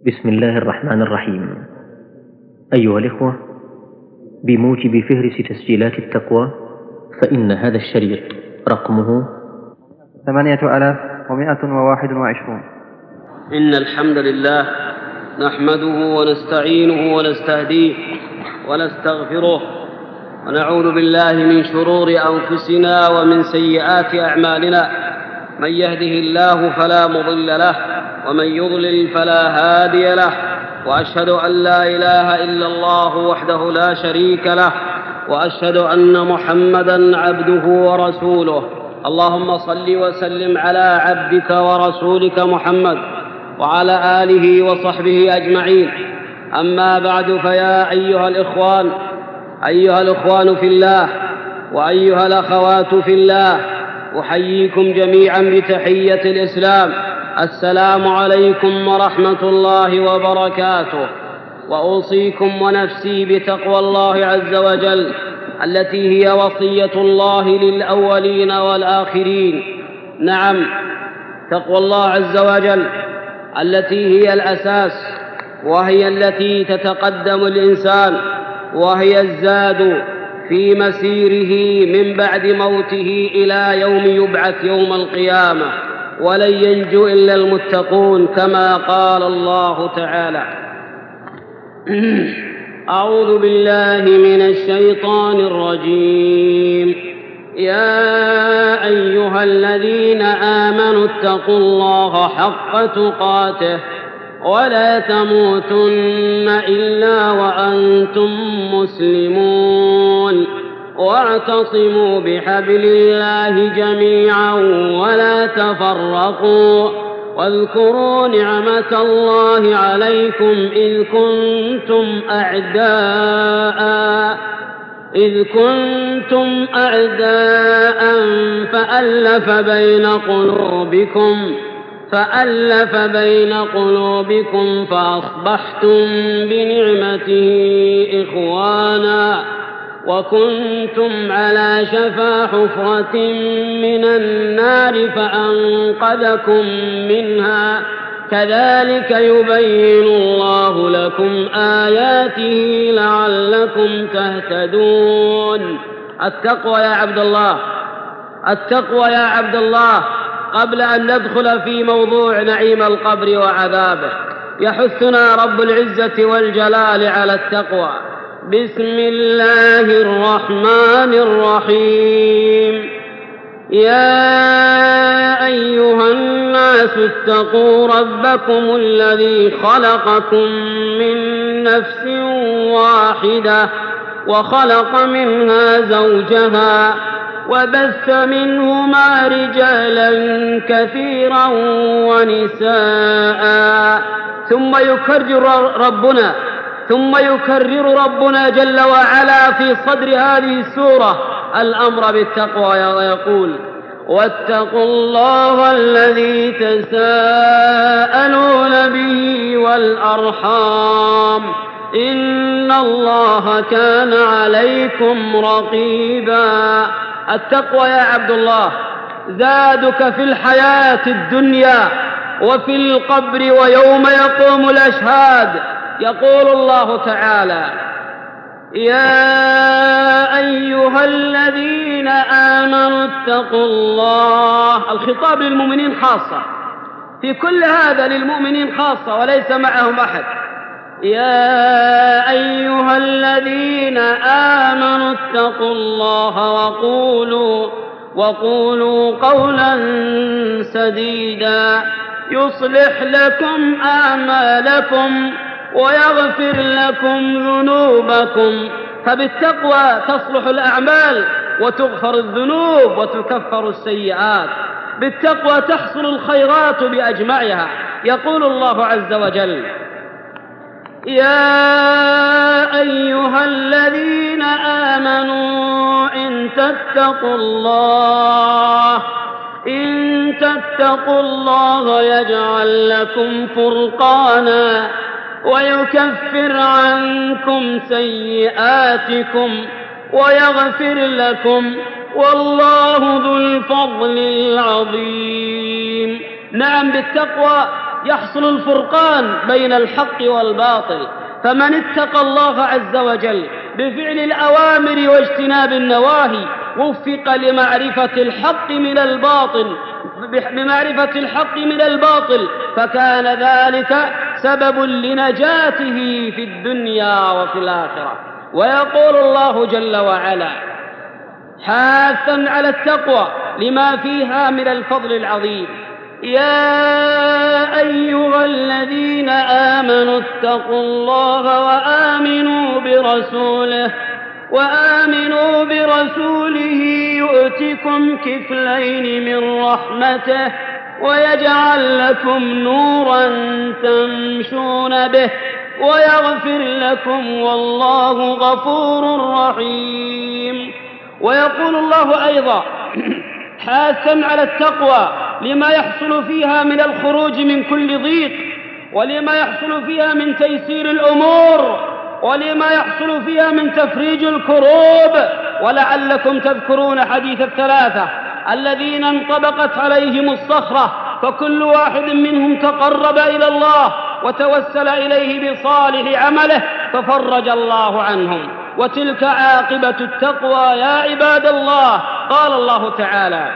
بسم الله الرحمن الرحيم. أيها الإخوة، بموجب فهرس تسجيلات التقوى فإن هذا الشريط رقمه 8121. إن الحمد لله نحمده ونستعينه ونستهديه ونستغفره ونعوذ بالله من شرور أنفسنا ومن سيئات أعمالنا. من يهده الله فلا مضل له ومن يضلل فلا هادي له، وأشهد أن لا إله إلا الله وحده لا شريك له، وأشهد أن محمدًا عبده ورسوله. اللهم صل وسلم على عبدك ورسولك محمد وعلى آله وصحبه أجمعين. أما بعد، فيا أيها الإخوان في الله وأيها الأخوات في الله، أحييكم جميعا بتحية الإسلام: السلام عليكم ورحمة الله وبركاته. وأوصيكم ونفسي بتقوى الله عز وجل، التي هي وصية الله للأولين والآخرين. نعم، تقوى الله عز وجل التي هي الأساس، وهي التي تتقدم الإنسان، وهي الزاد في مسيره من بعد موته إلى يوم يبعث يوم القيامة، ولن ينجو إلا المتقون، كما قال الله تعالى: أعوذ بالله من الشيطان الرجيم. يا أيها الذين آمنوا اتقوا الله حق تقاته ولا تموتن إلا وأنتم مسلمون، واعتصموا بحبل الله جميعا ولا تفرقوا، واذكروا نعمة الله عليكم إذ كنتم أعداء فألف بين قلوبكم فأصبحتم بنعمته إخوانا، وكنتم على شفا حفرة من النار فأنقذكم منها. كذلك يبين الله لكم آياته لعلكم تهتدون. التقوى يا عبد الله، قبل أن ندخل في موضوع نعيم القبر وعذابه، يحثنا رب العزة والجلال على التقوى. بسم الله الرحمن الرحيم. يا أيها الناس اتقوا ربكم الذي خلقكم من نفس واحدة وخلق منها زوجها وبث منهما رجالا كثيرا ونساء، ثم يكرر ربنا جل وعلا في صدر هذه السورة الأمر بالتقوى ويقول: واتقوا الله الذي تساءلون به والأرحام إن الله كان عليكم رقيبا. التقوى يا عبد الله زادك في الحياة الدنيا وفي القبر ويوم يقوم الأشهاد. يقول الله تعالى: يا أيها الذين آمنوا اتقوا الله. الخطاب للمؤمنين خاصة، في كل هذا للمؤمنين خاصة وليس معهم أحد. يا أيها الذين آمنوا اتقوا الله وقولوا قولا سديدا يصلح لكم أعمالكم ويغفر لكم ذنوبكم. فبالتقوى تصلح الأعمال وتغفر الذنوب وتكفر السيئات، بالتقوى تحصل الخيرات بأجمعها. يقول الله عز وجل: يا أيها الذين آمنوا إن تتقوا الله يجعل لكم فرقانا ويكفر عنكم سيئاتكم ويغفر لكم، والله ذو الفضل العظيم. نعم، بالتقوى يحصل الفرقان بين الحق والباطل. فمن اتقى الله عز وجل بفعل الأوامر واجتناب النواهي وفق لمعرفة الحق من الباطل فكان ذلك سبب لنجاته في الدنيا وفي الآخرة. ويقول الله جل وعلا حاثا على التقوى لما فيها من الفضل العظيم: يا أيها الذين آمنوا اتقوا الله وآمنوا برسوله يؤتكم كفلين من رحمته ويجعل لكم نورا تمشون به ويغفر لكم والله غفور رحيم. ويقول الله أيضا حاثا على التقوى لما يحصل فيها من الخروج من كل ضيق، ولما يحصل فيها من تيسير الأمور، ولما يحصل فيها من تفريج الكروب. ولعلكم تذكرون حديث الثلاثة الذين انطبقت عليهم الصخرة فكل واحد منهم تقرب إلى الله وتوسل إليه بصالح عمله ففرج الله عنهم، وتلك عاقبة التقوى يا عباد الله. قال الله تعالى: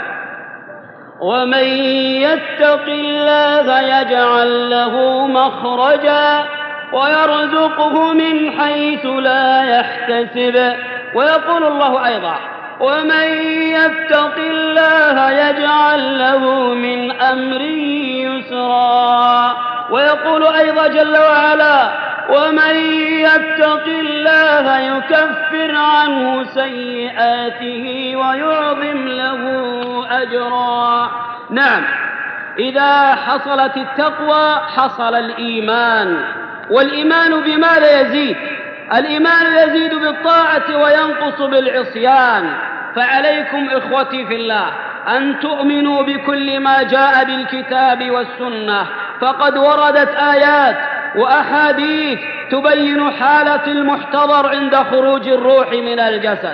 ومن يتق الله يجعل له مخرجا ويرزقه من حيث لا يحتسب. ويقول الله أيضا: ومن يتق الله يجعل له من أمره يسرا. ويقول أيضا جل وعلا: ومن يتق الله يكفر عنه سيئاته ويعظم له أجرا. نعم، إذا حصلت التقوى حصل الإيمان. والإيمان بماذا يزيد؟ الإيمان يزيد بالطاعة وينقص بالعصيان. فعليكم إخوتي في الله أن تؤمنوا بكل ما جاء بالكتاب والسنة، فقد وردت آيات وأحاديث تبين حالة المحتضر عند خروج الروح من الجسد.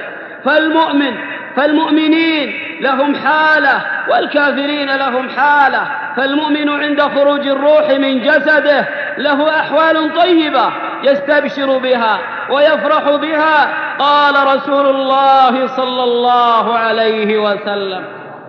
فالمؤمنين لهم حالة والكافرين لهم حالة. فالمؤمن عند خروج الروح من جسده له أحوال طيبة يستبشر بها ويفرح بها. قال رسول الله صلى الله عليه وسلم: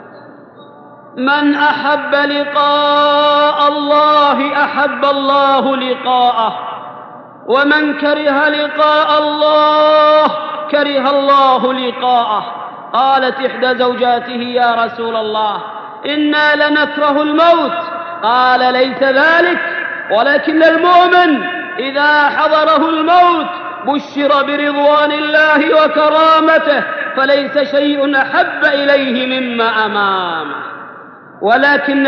من أحب لقاء الله أحب الله لقاءه، ومن كره لقاء الله كره الله لقاءه. قالت إحدى زوجاته: يا رسول الله إنا لنكره الموت. قال: ليس ذلك، ولكن المؤمن إذا حضره الموت بشر برضوان الله وكرامته فليس شيء أحب إليه مما أمامه. ولكن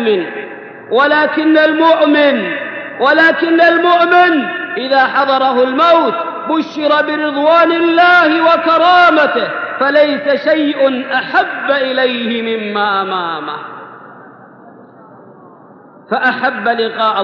المؤمن إذا حضره الموت بشر برضوان الله وكرامته فليس شيء أحب إليه مما أمامه. فأحب لقاء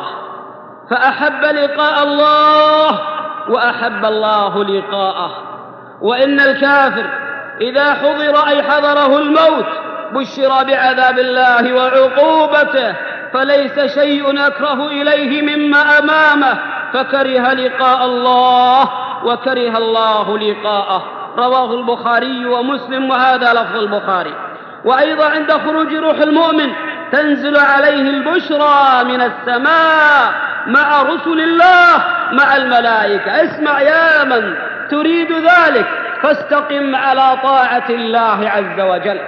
الله وأحب الله لقاءه. وإن الكافر إذا حضر أي حضره الموت بشر بعذاب الله وعقوبته فليس شيء أكره إليه مما أمامه فكره لقاء الله وكره الله لقاءه. رواه البخاري ومسلم، وهذا لفظ البخاري. وأيضا عند خروج روح المؤمن تنزل عليه البشرى من السماء مع رسل الله مع الملائكة. اسمع يا من تريد ذلك فاستقم على طاعة الله عز وجل.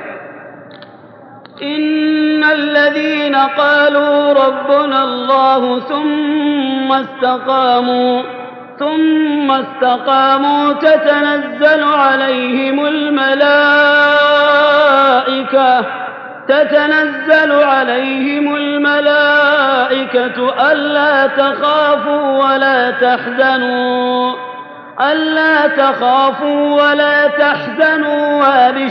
إن الذين قالوا ربنا الله ثم استقاموا تتنزل عليهم الملائكة ألا تخافوا ولا تحزنوا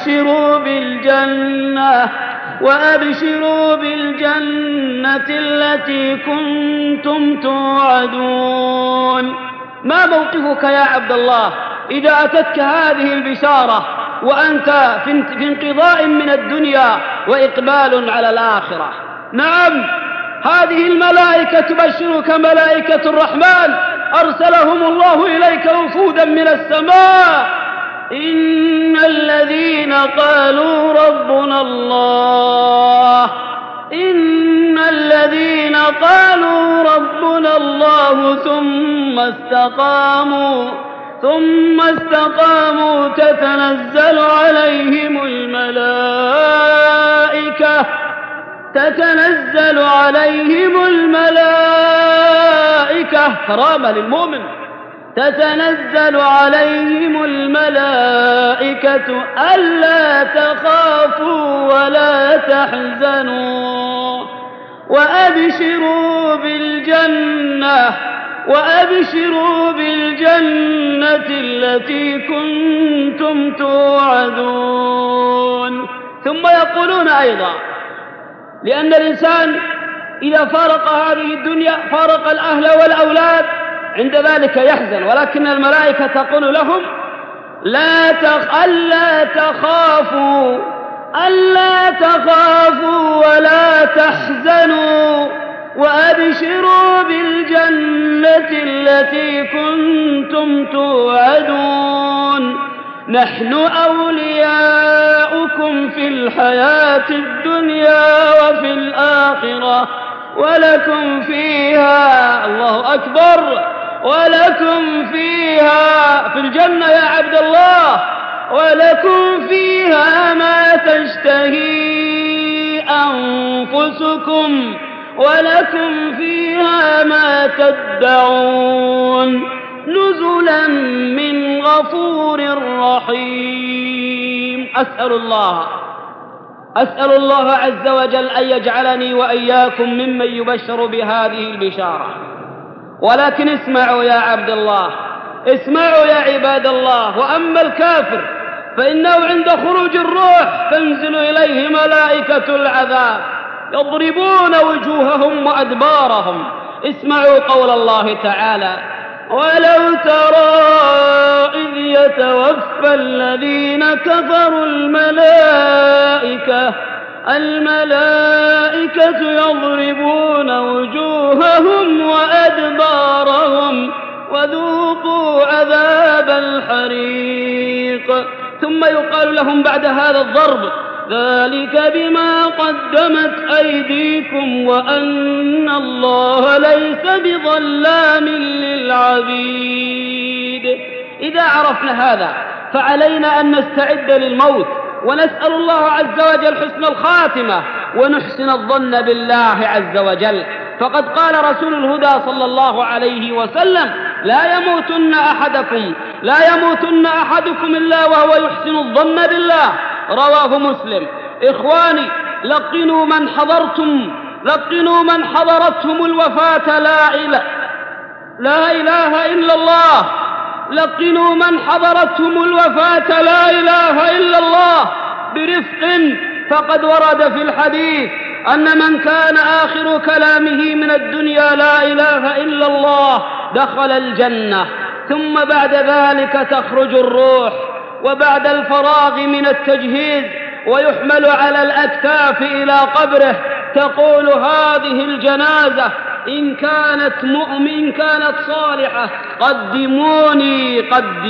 وأبشروا بالجنة التي كنتم توعدون. ما موقفك يا عبد الله إذا أتتك هذه البشارة وأنت في انقضاء من الدنيا وإقبال على الآخرة؟ نعم، هذه الملائكة تبشرك ملائكة الرحمن أرسلهم الله إليك وفودا من السماء. إن الذين قالوا ربنا الله، إن الذين قالوا ربنا الله ثم استقاموا تتنزل عليهم الملائكة كرامة للمؤمن، تتنزل عليهم الملائكة ألا تخافوا ولا تحزنوا وأبشروا بالجنة التي كنتم توعدون. ثم يقولون أيضا لأن الإنسان إذا فارق هذه الدنيا فارق الأهل والأولاد عند ذلك يحزن، ولكن الملائكة تقول لهم ألا تخافوا ولا تحزنوا وأبشروا بالجنة التي كنتم توعدون. نحن أولياؤكم في الحياة الدنيا وفي الآخرة ولكم فيها، الله أكبر، ولكم فيها في الجنة يا عبد الله، ولكم فيها ما تشتهي أنفسكم ولكم فيها ما تدعون نزلا من غفور رحيم. أسأل الله عز وجل أن يجعلني وإياكم ممن يبشر بهذه البشارة. ولكن اسمعوا يا عبد الله، اسمعوا يا عباد الله. وأما الكافر فإنه عند خروج الروح تنزل إليه ملائكة العذاب يضربون وجوههم وأدبارهم. اسمعوا قول الله تعالى: ولو ترى إذ يتوفى الذين كفروا الملائكة يضربون وجوههم وأدبارهم وذوقوا عذاب الحريق. ثم يقال لهم بعد هذا الضرب: ذلك بما قدمت أيديكم وأن الله ليس بظلام للعبيد. إذا عرفنا هذا فعلينا أن نستعد للموت ونسأل الله عز وجل حسن الخاتمة ونحسن الظن بالله عز وجل. فقد قال رسول الهدى صلى الله عليه وسلم: لا يموتن أحدكم إلا وهو يحسن الظن بالله. رواه مسلم. إخواني، لقنوا من حضرتهم الوفاة لا إله إلا الله. لقنوا من حضرتهم الوفاة لا إله إلا الله برفق، فقد ورد في الحديث أن من كان آخر كلامه من الدنيا لا إله إلا الله دخل الجنة. ثم بعد ذلك تخرج الروح، وبعد الفراغ من التجهيز ويحمل على الأكتاف إلى قبره تقول هذه الجنازة: إن كانت صالحة قدموني.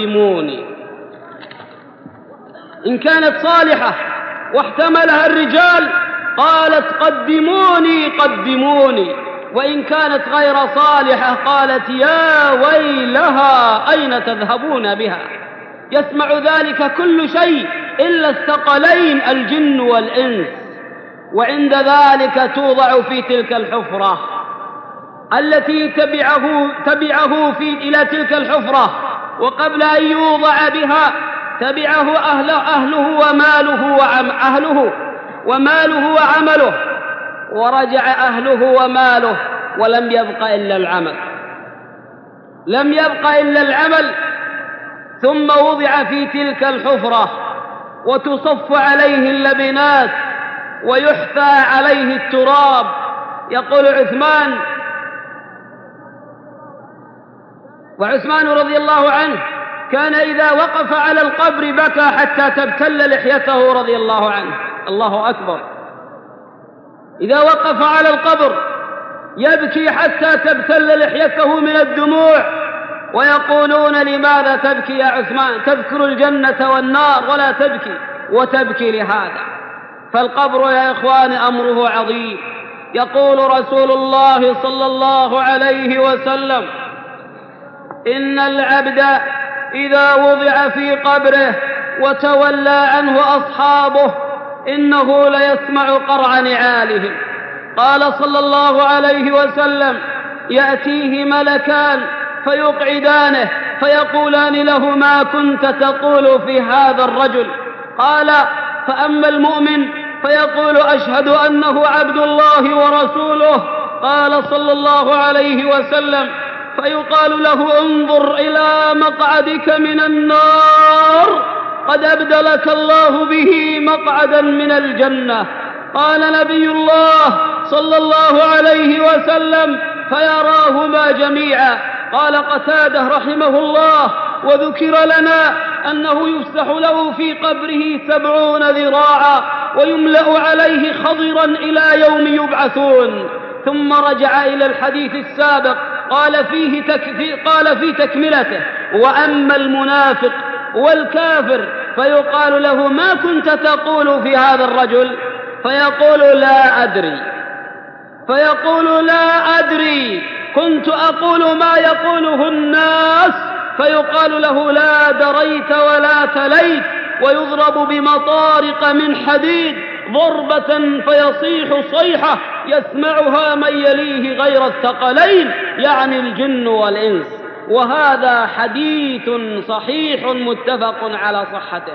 إن كانت صالحة واحتملها الرجال قالت قدموني، وإن كانت غير صالحة قالت يا ويلها أين تذهبون بها. يسمع ذلك كل شيء إلا الثقلين الجن والإنس، وعند ذلك توضع في تلك الحفرة التي تبعه إلى تلك الحفرة، وقبل أن يوضع بها تبعه أهله وعمله، ورجع أهله وماله ولم يبق إلا العمل. ثم وضع في تلك الحفرة وتصف عليه اللبنات ويحثى عليه التراب. يقول وعثمان رضي الله عنه كان إذا وقف على القبر بكى حتى تبتل لحيته رضي الله عنه. الله أكبر. إذا وقف على القبر يبكي حتى تبتل لحيته من الدموع، ويقولون: لماذا تبكي يا عثمان؟ تذكر الجنة والنار ولا تبكي، وتبكي لهذا. فالقبر يا إخوان أمره عظيم. يقول رسول الله صلى الله عليه وسلم: إن العبد إذا وضع في قبره وتولى عنه أصحابه إنه ليسمع قرع نعالهم. قال صلى الله عليه وسلم: يأتيه ملكان فيقعدانه فيقولان له: ما كنت تقول في هذا الرجل؟ قال: فأما المؤمن فيقول: أشهد أنه عبد الله ورسوله. قال صلى الله عليه وسلم: فيقال له: انظر إلى مقعدك من النار، قد أبدلك الله به مقعدا من الجنة. قال نبي الله صلى الله عليه وسلم: فيراهما جميعا. قال قتادة رحمه الله: وذكر لنا أنه يفسح له في قبره 70 ذراعا ويملأ عليه خضرا إلى يوم يبعثون. ثم رجع إلى الحديث السابق قال في تكملته: وأما المنافق والكافر فيقال له: ما كنت تقول في هذا الرجل؟ فيقول: لا أدري، كنت أقول ما يقوله الناس. فيقال له: لا دريت ولا تليت. ويضرب بمطارق من حديد ضربة فيصيح صيحة يسمعها من يليه غير الثقلين، يعني الجن والإنس. وهذا حديث صحيح متفق على صحته.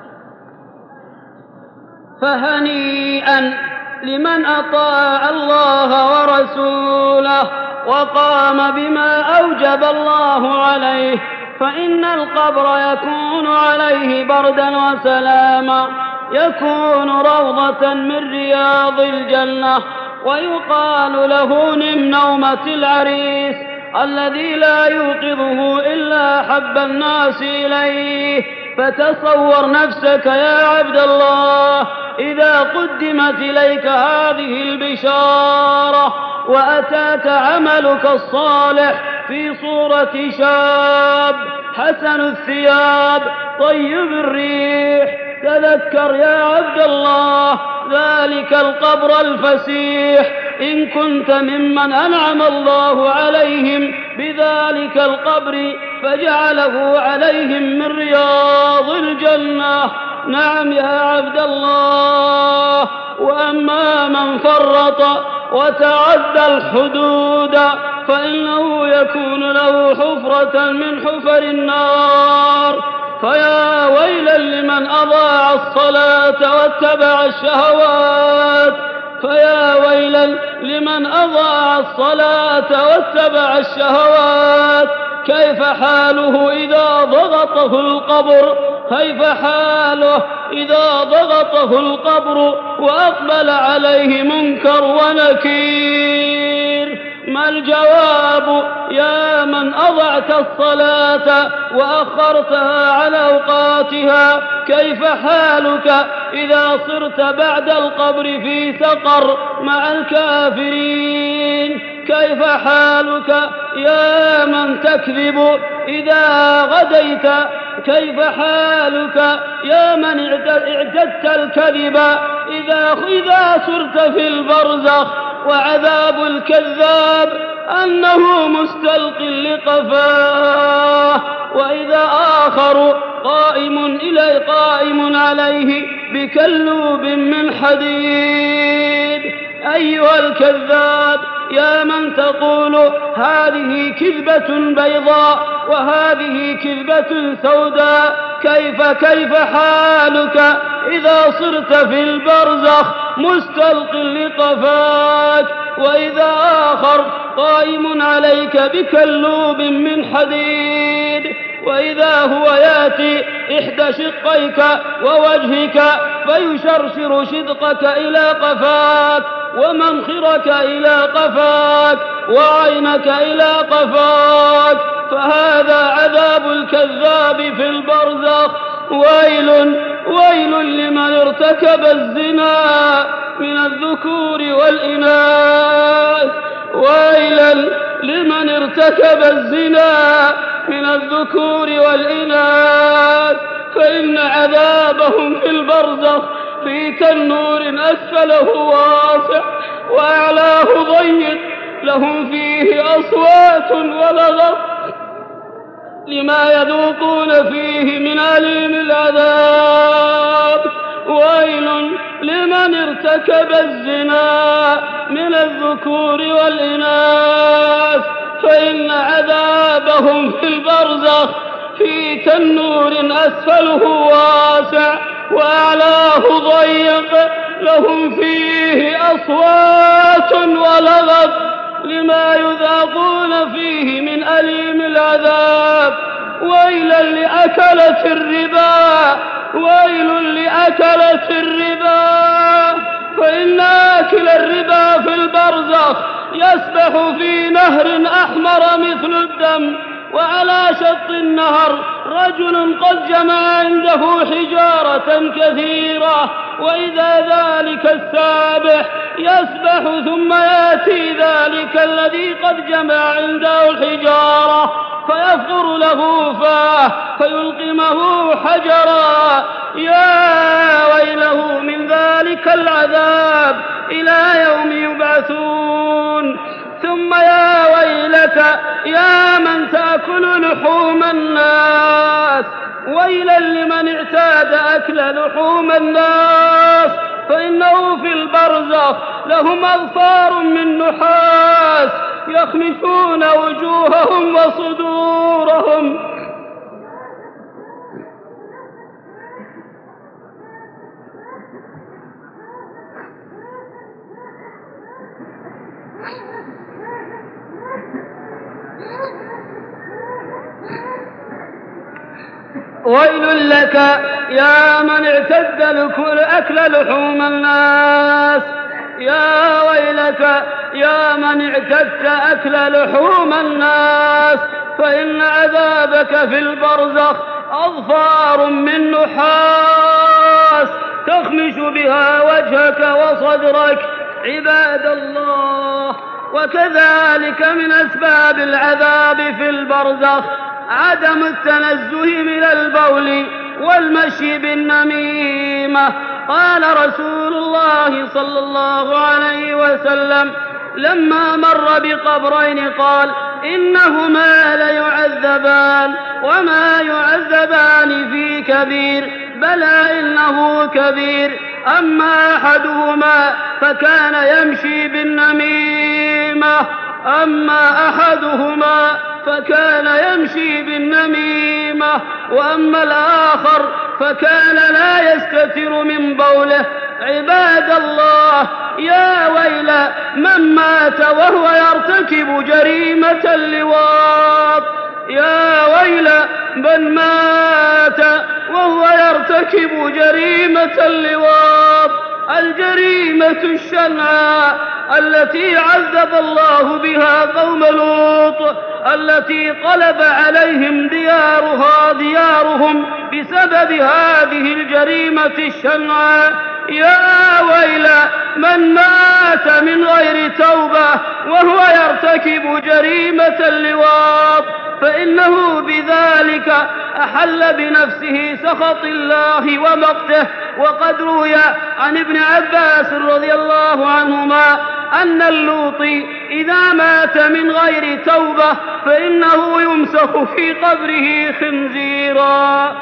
فهنيئا لمن أطاع الله ورسوله وقام بما أوجب الله عليه، فإن القبر يكون عليه بردا وسلاما، يكون روضة من رياض الجنة. ويقال له: نم نومة العريس الذي لا يوقظه إلا حب الناس إليه. فتصور نفسك يا عبد الله إذا قدمت إليك هذه البشارة وأتاك عملك الصالح في صورة شاب حسن الثياب طيب الريح. تذكر يا عبد الله ذلك القبر الفسيح إن كنت ممن أنعم الله عليهم بذلك القبر فجعله عليهم من رياض الجنة. نعم يا عبد الله. وأما من فرط وتعدى الحدود فإنه يكون له حفرة من حفر النار. فيا ويلا لمن أضاع الصلاة واتبع الشهوات، فيا ويلا لمن أضاع الصلاة واتبع الشهوات. كيف حاله إذا ضغطه القبر؟ كيف حاله إذا ضغطه القبر وأقبل عليه منكر ونكير؟ ما الجواب يا من أضعت الصلاة وأخرتها عن أوقاتها؟ كيف حالك إذا صرت بعد القبر في سقر مع الكافرين؟ كيف حالك يا من تكذب إذا غديت؟ كيف حالك يا من اعتدت الكذب إذا صرت في البرزخ؟ وعذاب الكذاب أنه مستلق لقفاه، وإذا آخر قائم عليه بكلوب من حديد. أيها الكذاب يا من تقول هذه كذبة بيضاء وهذه كذبة سوداء، كيف حالك إذا صرت في البرزخ مستلق لقفاك، وإذا آخر قائم عليك بكلوب من حديد، وإذا هو يأتي إحدى شقيك ووجهك فيشرشر شدقك إلى قفاك ومنخرك إلى قفاك وعينك إلى قفاك، فهذا عذاب الكذاب في البرزخ. ويل لمن ارتكب الزنا من الذكور والإناث، ويلا لمن ارتكب الزنا من الذكور والإناث فإن عذابهم في البرزخ في تنور أسفله واسع وأعلاه ضيق لهم فيه أصوات ولغط لما يذوقون فيه من أليم العذاب. ويل لمن ارتكب الزنا من الذكور والإناث فإن عذابهم في البرزخ في تنور أسفله واسع وأعلاه ضيق لهم فيه أصوات ولغط لما يذاقون فيه من أليم العذاب. ويلا لأكلة الربا ويل لأكلة الربا فإن آكل الربا في البرزخ يسبح في نهر أحمر مثل الدم وعلى شط النهر رجل قد جمع عنده حجارة كثيرة وإذا ذلك السابح يسبح ثم يأتي ذلك الذي قد جمع عنده الحجارة فيفطر له فاه فيلقمه حجرا يا ويله من ذلك العذاب إلى يوم يبعثون. ثم يا ويلك يا من تأكل لحوم الناس ويلا لمن اعتاد أكل لحوم الناس فإنه في البرزخ لهم أظفار من نحاس يخمشون وجوههم وصدورهم ويل لك يا من اعتد أكل لحوم الناس يا ويلك يا من اعتدت أكل لحوم الناس فإن عذابك في البرزخ أظفار من نحاس تخمش بها وجهك وصدرك عباد الله. وكذلك من أسباب العذاب في البرزخ عدم التنزه من البول والمشي بالنميمة. قال رسول الله صلى الله عليه وسلم لما مر بقبرين قال إنهما ليعذبان وما يعذبان في كبير بلى إنه كبير أما أحدهما فكان يمشي بالنميمة وأما الآخر فكان لا يستتر من بوله. عباد الله يا ويل من مات وهو يرتكب جريمة اللواط يا ويل من مات وهو يرتكب جريمة اللواط الجريمة الشنعاء التي عذب الله بها قوم لوط التي قلب عليهم ديارهم بسبب هذه الجريمة الشنعاء. يا ويل من مات من غير توبة وهو يرتكب جريمة اللواط فإنه بذلك أحل بنفسه سخط الله ومقته. وقد روي عن ابن عباس رضي الله عنهما أن اللوطي إذا مات من غير توبة فإنه يمسخ في قبره خنزيرا.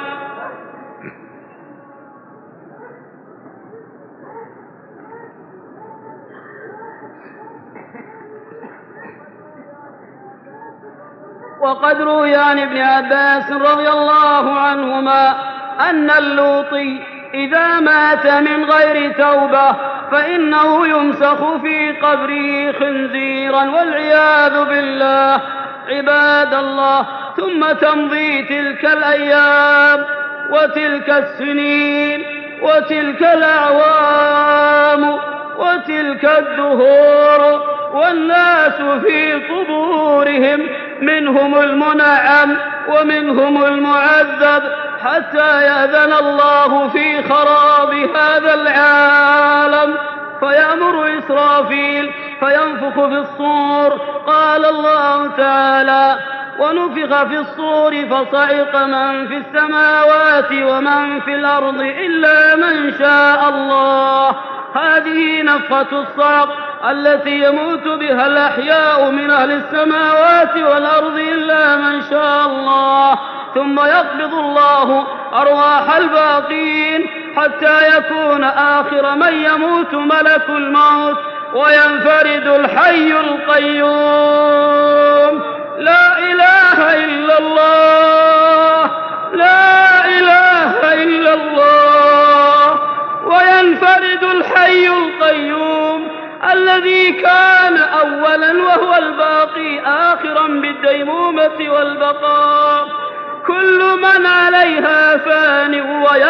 وقد روي عن ابن عباس رضي الله عنهما أن اللوطي إذا مات من غير توبة فإنه يمسخ في قبره خنزيرا والعياذ بالله. عباد الله ثم تمضي تلك الأيام وتلك السنين وتلك الأعوام وتلك الدهور والناس في قبورهم منهم المنعم ومنهم المعذب حتى يأذن الله في خراب هذا العالم. فيأمر إسرافيل فينفخ في الصور. قال الله تعالى: ونفخ في الصور فصعق من في السماوات ومن في الأرض إلا من شاء الله. هذه نفخة الصعق التي يموت بها الأحياء من أهل السماوات والأرض إلا من شاء الله، ثم يقبض الله أرواح الباقين حتى يكون آخر من يموت ملك الموت، وينفرد الحي القيوم. لا إله إلا الله، لا إله إلا الله. وينفرد الحي القيوم الذي كان أولا وهو الباقي آخرا بالديمومة والبقاء. كل من عليها فان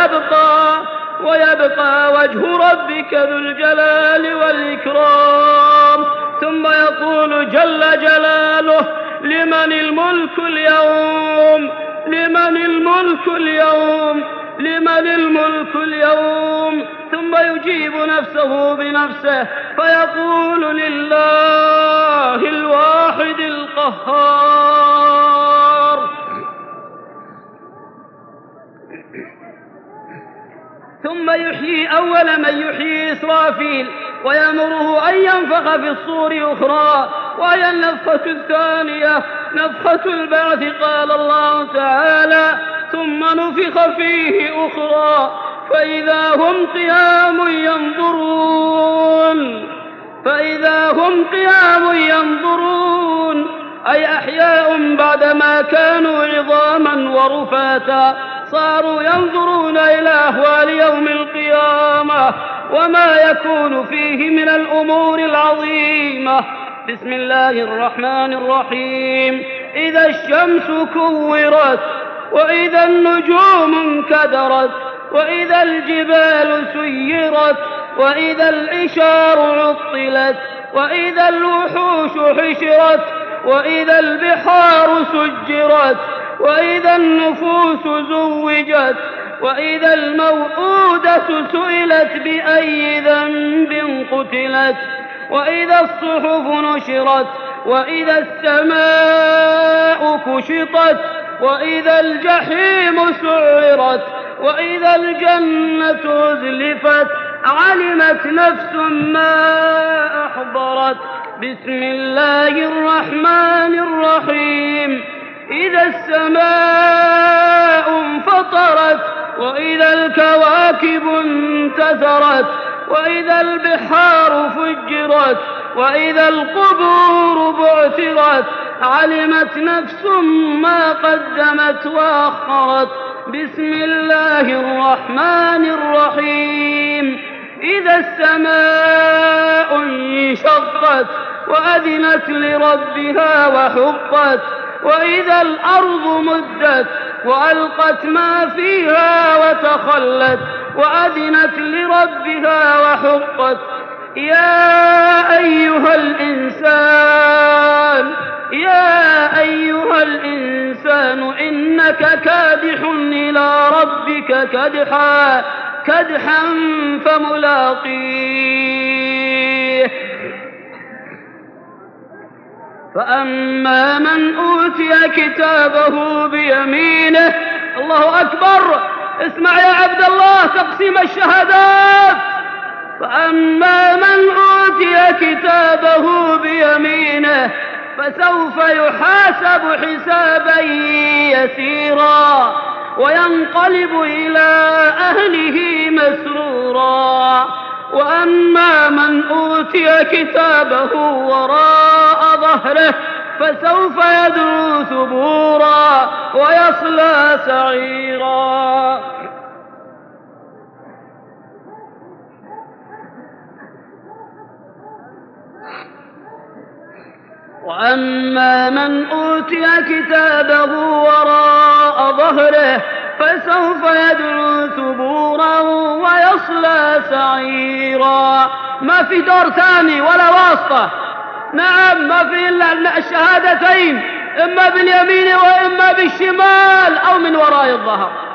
ويبقى وجه ربك ذو الجلال والإكرام. ثم يقول جل جلاله: لمن الملك اليوم، لمن الملك اليوم، لمن الملك اليوم. ثم يجيب نفسه بنفسه فيقول: لله الواحد القهار. ثم يحيي أول من يحيي إسرافيل ويأمره أن ينفخ في الصور أخرى، وهي النفخة الثانية نفخة البعث. قال الله تعالى: ثم نفخ فيه أخرى فإذا هم قيام ينظرون. فإذا هم قيام ينظرون، أي أحياء بعدما كانوا عظاما ورفاتا، صاروا ينظرون إلى أهوال يوم القيامة وما يكون فيه من الأمور العظيمة. بسم الله الرحمن الرحيم. إذا الشمس كورت، وإذا النجوم انكدرت، وإذا الجبال سيرت، وإذا العشار عطلت، وإذا الوحوش حشرت، وإذا البحار سجرت، وإذا النفوس زوجت، وإذا الموءودة سئلت بأي ذنب قتلت، وإذا الصحف نشرت، وإذا السماء كشطت، وإذا الجحيم سعرت، وإذا الجنة أزلفت. علمت نفس ما أحضرت. بسم الله الرحمن الرحيم. إذا السماء انفطرت، وإذا الكواكب انتثرت، وإذا البحار فجرت، وإذا القبور بعثرت. علمت نفس ما قدمت وأخرت. بسم الله الرحمن الرحيم. إذا السماء انشقت وأذنت لربها وحقت، وإذا الأرض مدت وألقت ما فيها وتخلت، وأذنت لربها وحقت. يا أيها الإنسان، يا أيها الإنسان إنك كادح إلى ربك كدحا فملاقيه. فأما من أوتي كتابه بيمينه. الله أكبر. اسمع يا عبد الله تقسيم الشهادات. فأما من أوتي كتابه بيمينه فسوف يحاسب حسابا يسيرا وينقلب إلى أهله مسرورا. وأما من أوتي كتابه وراء ظهره فسوف يدعو ثبورا ويصلى سعيرا. وأما من أوتي كتابه وراء ظهره فسوف يدعو ثبورا ويصلى سعيرا. ما في دور ثاني ولا واسطة. نعم، ما في إلا الشهادتين، إما باليمين وإما بالشمال أو من وراء الظهر.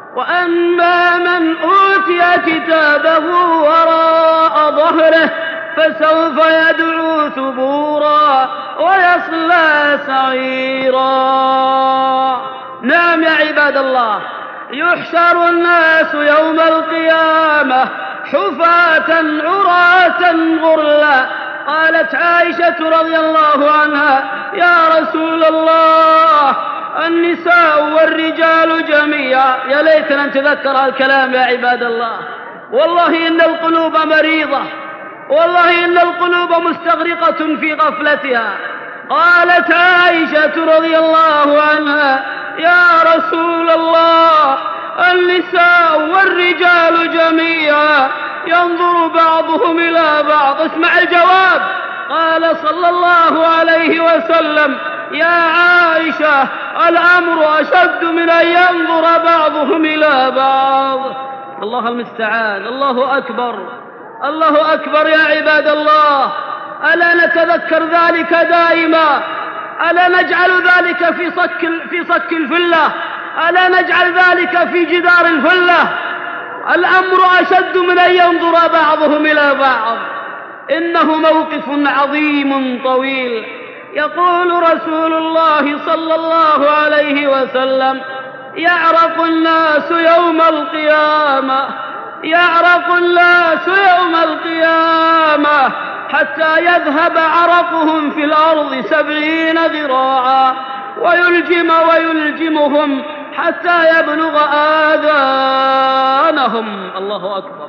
وأما من أوتي كتابه وراء ظهره فسوف يدعو ثبورا ويصلى سعيرا. نعم يا عباد الله، يحشر الناس يوم القيامة حفاة عراة غرلا. قالت عائشة رضي الله عنها: يا رسول الله، النساء والرجال جميعا. يا ليتنا نتذكر الكلام يا عباد الله. والله إن القلوب مريضة، والله إن القلوب مستغرقة في غفلتها. قالت عائشة رضي الله عنها: يا رسول الله، النساء والرجال جميعا ينظر بعضهم إلى بعض. اسمع الجواب. قال صلى الله عليه وسلم: يا عائشة، الأمر أشد من أن ينظر بعضهم إلى بعض. الله المستعان. الله أكبر، الله أكبر يا عباد الله. ألا نتذكر ذلك دائما؟ ألا نجعل ذلك في صك الفلة؟ ألا نجعل ذلك في جدار الفلة؟ الأمر أشد من أن ينظر بعضهم إلى بعض. إنه موقف عظيم طويل. يقول رسول الله صلى الله عليه وسلم: يعرق الناس يوم القيامة، يعرق الناس يوم القيامة حتى يذهب عرقهم في الأرض 70 ذراعا ويلجمهم حتى يبلغ آذانهم. الله أكبر،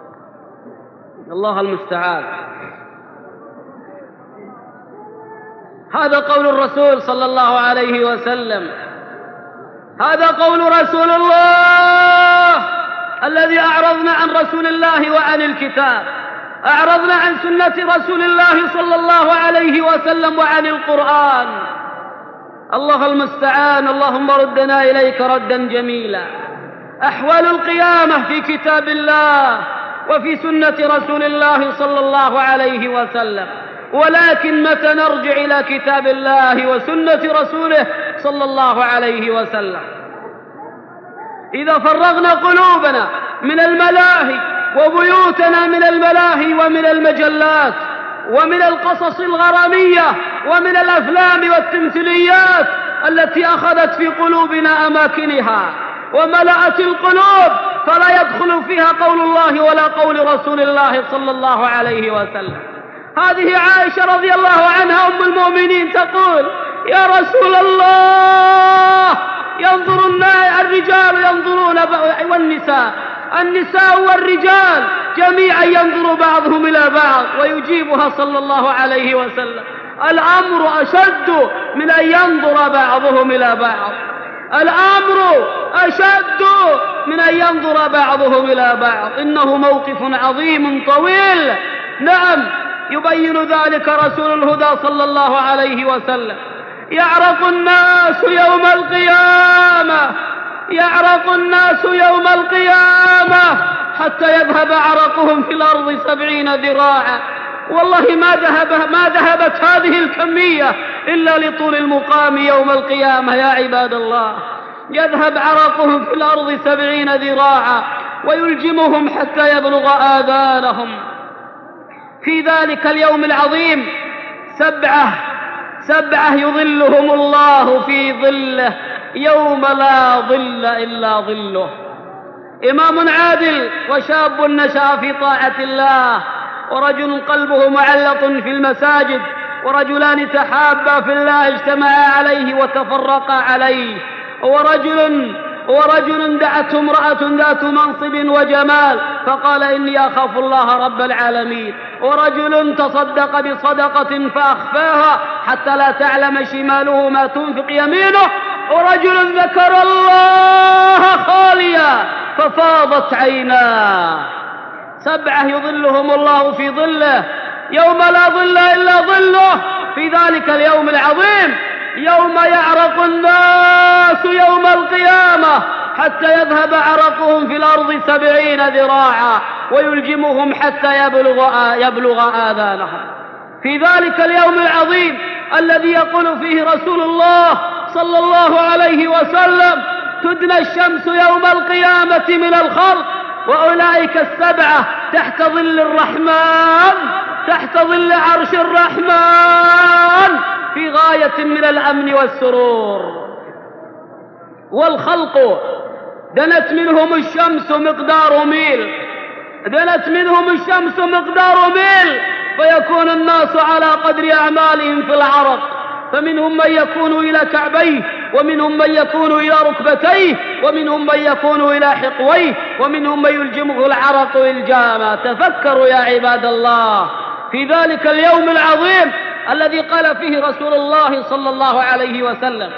الله المستعان. هذا قول الرسول صلى الله عليه وسلم، هذا قول رسول الله الذي أعرضنا عن رسول الله وعن الكتاب، أعرضنا عن سنة رسول الله صلى الله عليه وسلم وعن القرآن. الله المستعان. اللهم ردنا إليك ردا جميلا. أحوال القيامة في كتاب الله وفي سنة رسول الله صلى الله عليه وسلم، ولكن متى نرجع إلى كتاب الله وسنة رسوله صلى الله عليه وسلم؟ إذا فرغنا قلوبنا من الملاهي وبيوتنا من الملاهي ومن المجلات ومن القصص الغرامية ومن الأفلام والتمثيليات التي أخذت في قلوبنا أماكنها وملأت القلوب، فلا يدخل فيها قول الله ولا قول رسول الله صلى الله عليه وسلم. هذه عائشة رضي الله عنها أم المؤمنين تقول: يا رسول الله، ينظر الرجال ينظرون النساء والرجال جميعا ينظر بعضهم إلى بعض. ويجيبها صلى الله عليه وسلم: الأمر أشد من أن ينظر بعضهم إلى بعض، الأمر أشد من أن ينظر بعضهم إلى بعض. إنه موقف عظيم طويل. نعم، يبين ذلك رسول الهدى صلى الله عليه وسلم: يعرق الناس يوم القيامة، يعرق الناس يوم القيامة حتى يذهب عرقهم في الأرض 70 ذراعا. والله ما ذهبت هذه الكمية إلا لطول المقام يوم القيامة يا عباد الله. يذهب عرقهم في الأرض 70 ذراعا ويلجمهم حتى يبلغ آذانهم. في ذلك اليوم العظيم سبعة يظلهم الله في ظله يوم لا ظل إلا ظله: إمام عادل، وشاب نشأ في طاعة الله، ورجل قلبه معلق في المساجد، ورجلان تحابا في الله اجتمعا عليه وتفرقا عليه، ورجل دعته امرأة ذات منصب وجمال فقال: إني أخاف الله رب العالمين. ورجل تصدق بصدقة فأخفاها حتى لا تعلم شماله ما تنفق يمينه. ورجل ذكر الله خاليا ففاضت عيناه. 7 يظلهم الله في ظله يوم لا ظل إلا ظله في ذلك اليوم العظيم، يوم يعرق الناس يوم القيامة حتى يذهب عرقهم في الأرض 70 ذراعا ويلجمهم حتى يبلغ آذانهم. في ذلك اليوم العظيم الذي يقول فيه رسول الله صلى الله عليه وسلم: تدنى الشمس يوم القيامة من الخلق، وأولئك السبعة تحت ظل الرحمن، تحت ظل عرش الرحمن، في غاية من الأمن والسرور. والخلق دنت منهم الشمس مقدار ميل، دنت منهم الشمس مقدار ميل، فيكون الناس على قدر أعمالهم في العرق، فمنهم من يكون إلى كعبيه، ومنهم من يكون إلى ركبتيه، ومنهم من يكون إلى حقويه، ومنهم من يلجمه العرق إلجاما. تفكروا يا عباد الله في ذلك اليوم العظيم الذي قال فيه رسول الله صلى الله عليه وسلم: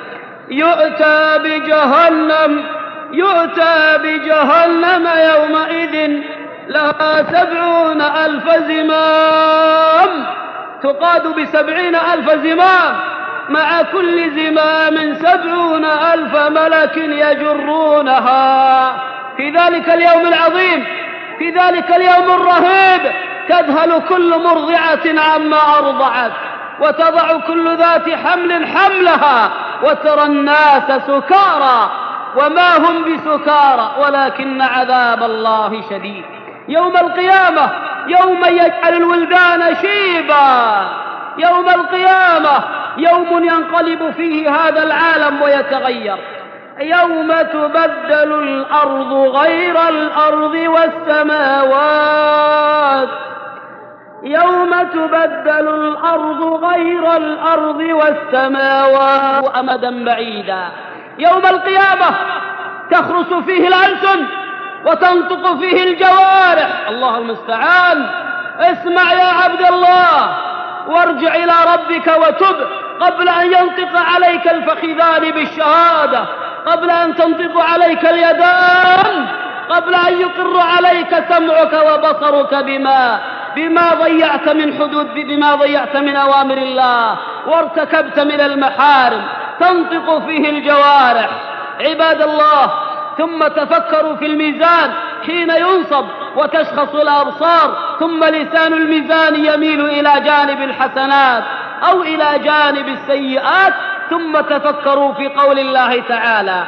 يؤتى بجهنم يومئذ لها 70,000 زمام، تقاد ب70,000 زمام، مع كل زمام 70,000 ملك يجرونها. في ذلك اليوم العظيم، في ذلك اليوم الرهيب، تذهل كل مرضعة عما أرضعت، وتضع كل ذات حمل حملها، وترى الناس سكارى وما هم بسكارى ولكن عذاب الله شديد. يوم القيامة يوم يجعل الولدان شيبا، يوم القيامة يوم ينقلب فيه هذا العالم ويتغير، يوم تبدل الأرض غير الأرض والسماوات، يوم تبدل الأرض غير الأرض والسماوات أمدا بعيدا. يوم القيامة تخرس فيه الألسن وتنطق فيه الجوارح، الله المستعان. اسمع يا عبد الله وارجع إلى ربك وتب قبل أن ينطق عليك الفخذان بالشهادة، قبل أن تنطق عليك اليدان، قبل أن يقر عليك سمعك وبصرك بما ضيعت من حدود، بما ضيعت من أوامر الله وارتكبت من المحارم، تنطق فيه الجوارح. عباد الله، ثم تفكروا في الميزان حين ينصب وتشخص الأبصار، ثم لسان الميزان يميل إلى جانب الحسنات أو إلى جانب السيئات. ثم تفكروا في قول الله تعالى: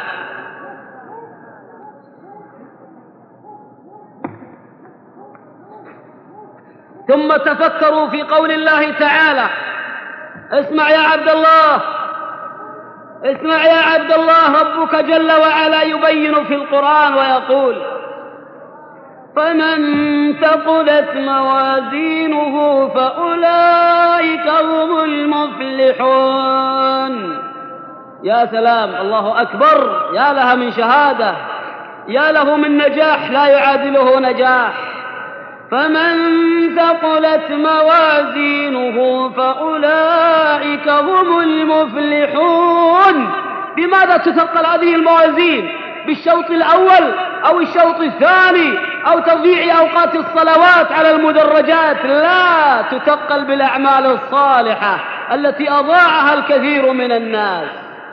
ثم تفكروا في قول الله تعالى. اسمع يا عبد الله، اسمع يا عبد الله، ربك جل وعلا يبين في القرآن ويقول: فمن ثقلت موازينه فأولئك هم المفلحون. يا سلام، الله أكبر، يا لها من شهادة، يا له من نجاح لا يعادله نجاح. فمن ثقلت موازينه فأولئك هم المفلحون. بماذا تثقل هذه الموازين؟ بالشوط الأول أو الشوط الثاني أو تضييع أوقات الصلوات على المدرجات؟ لا، تثقل بالأعمال الصالحة التي أضاعها الكثير من الناس.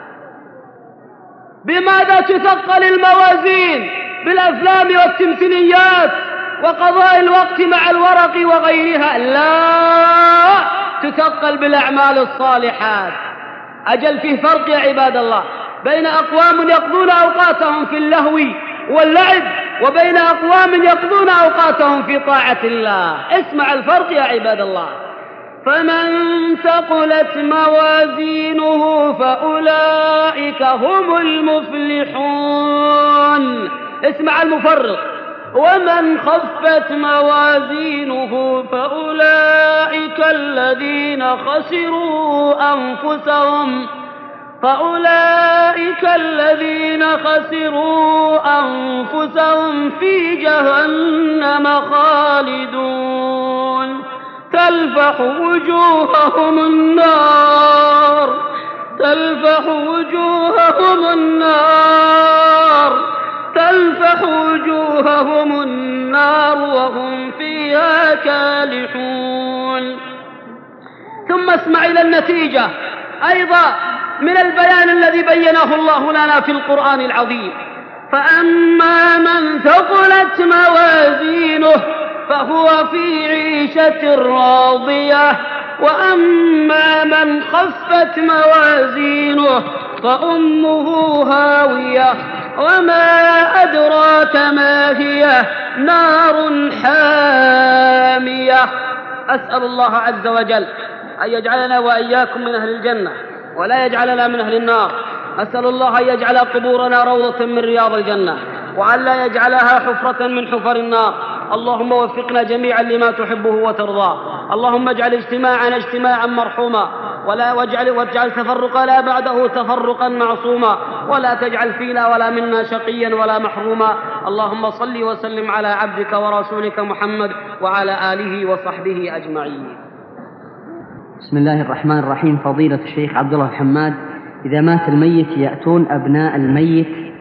بماذا تثقل الموازين؟ بالأفلام والتمثيليات وقضاء الوقت مع الورق وغيرها؟ لا، تثقل بالأعمال الصالحات. أجل فيه فرق يا عباد الله بين أقوام يقضون أوقاتهم في اللهو واللعب وبين أقوام يقضون أوقاتهم في طاعة الله. اسمع الفرق يا عباد الله. فمن ثقلت موازينه فأولئك هم المفلحون. اسمع المفرق. ومن خفت موازينه فأولئك الذين خسروا أنفسهم في جهنم خالدون تلفح وجوههم النار وهم فيها كالحون. ثم اسمع إلى النتيجة أيضا من البيان الذي بينه الله لنا في القرآن العظيم. فأما من ثقلت موازينه فهو في عيشة راضية، وأما من خفت موازينه فأمه هاوية وما أدراك ما هي نار حامية. أسأل الله عز وجل أن يجعلنا وإياكم من أهل الجنة ولا يجعلنا من أهل النار. أسأل الله أن يجعل قبورنا روضة من رياض الجنة وأن لا يجعلها حفرة من حفر النار. اللهم وفقنا جميعا لما تحبه وترضاه. اللهم اجعل اجتماعنا اجتماعا مرحوما واجعل تفرقنا بعده تفرقا معصوما، ولا تجعل فينا ولا منا شقيا ولا محروما. اللهم صل وسلم على عبدك ورسولك محمد وعلى آله وصحبه أجمعين. بسم الله الرحمن الرحيم. فضيلة الشيخ عبد الله الحماد، إذا مات الميت يأتون أبناء الميت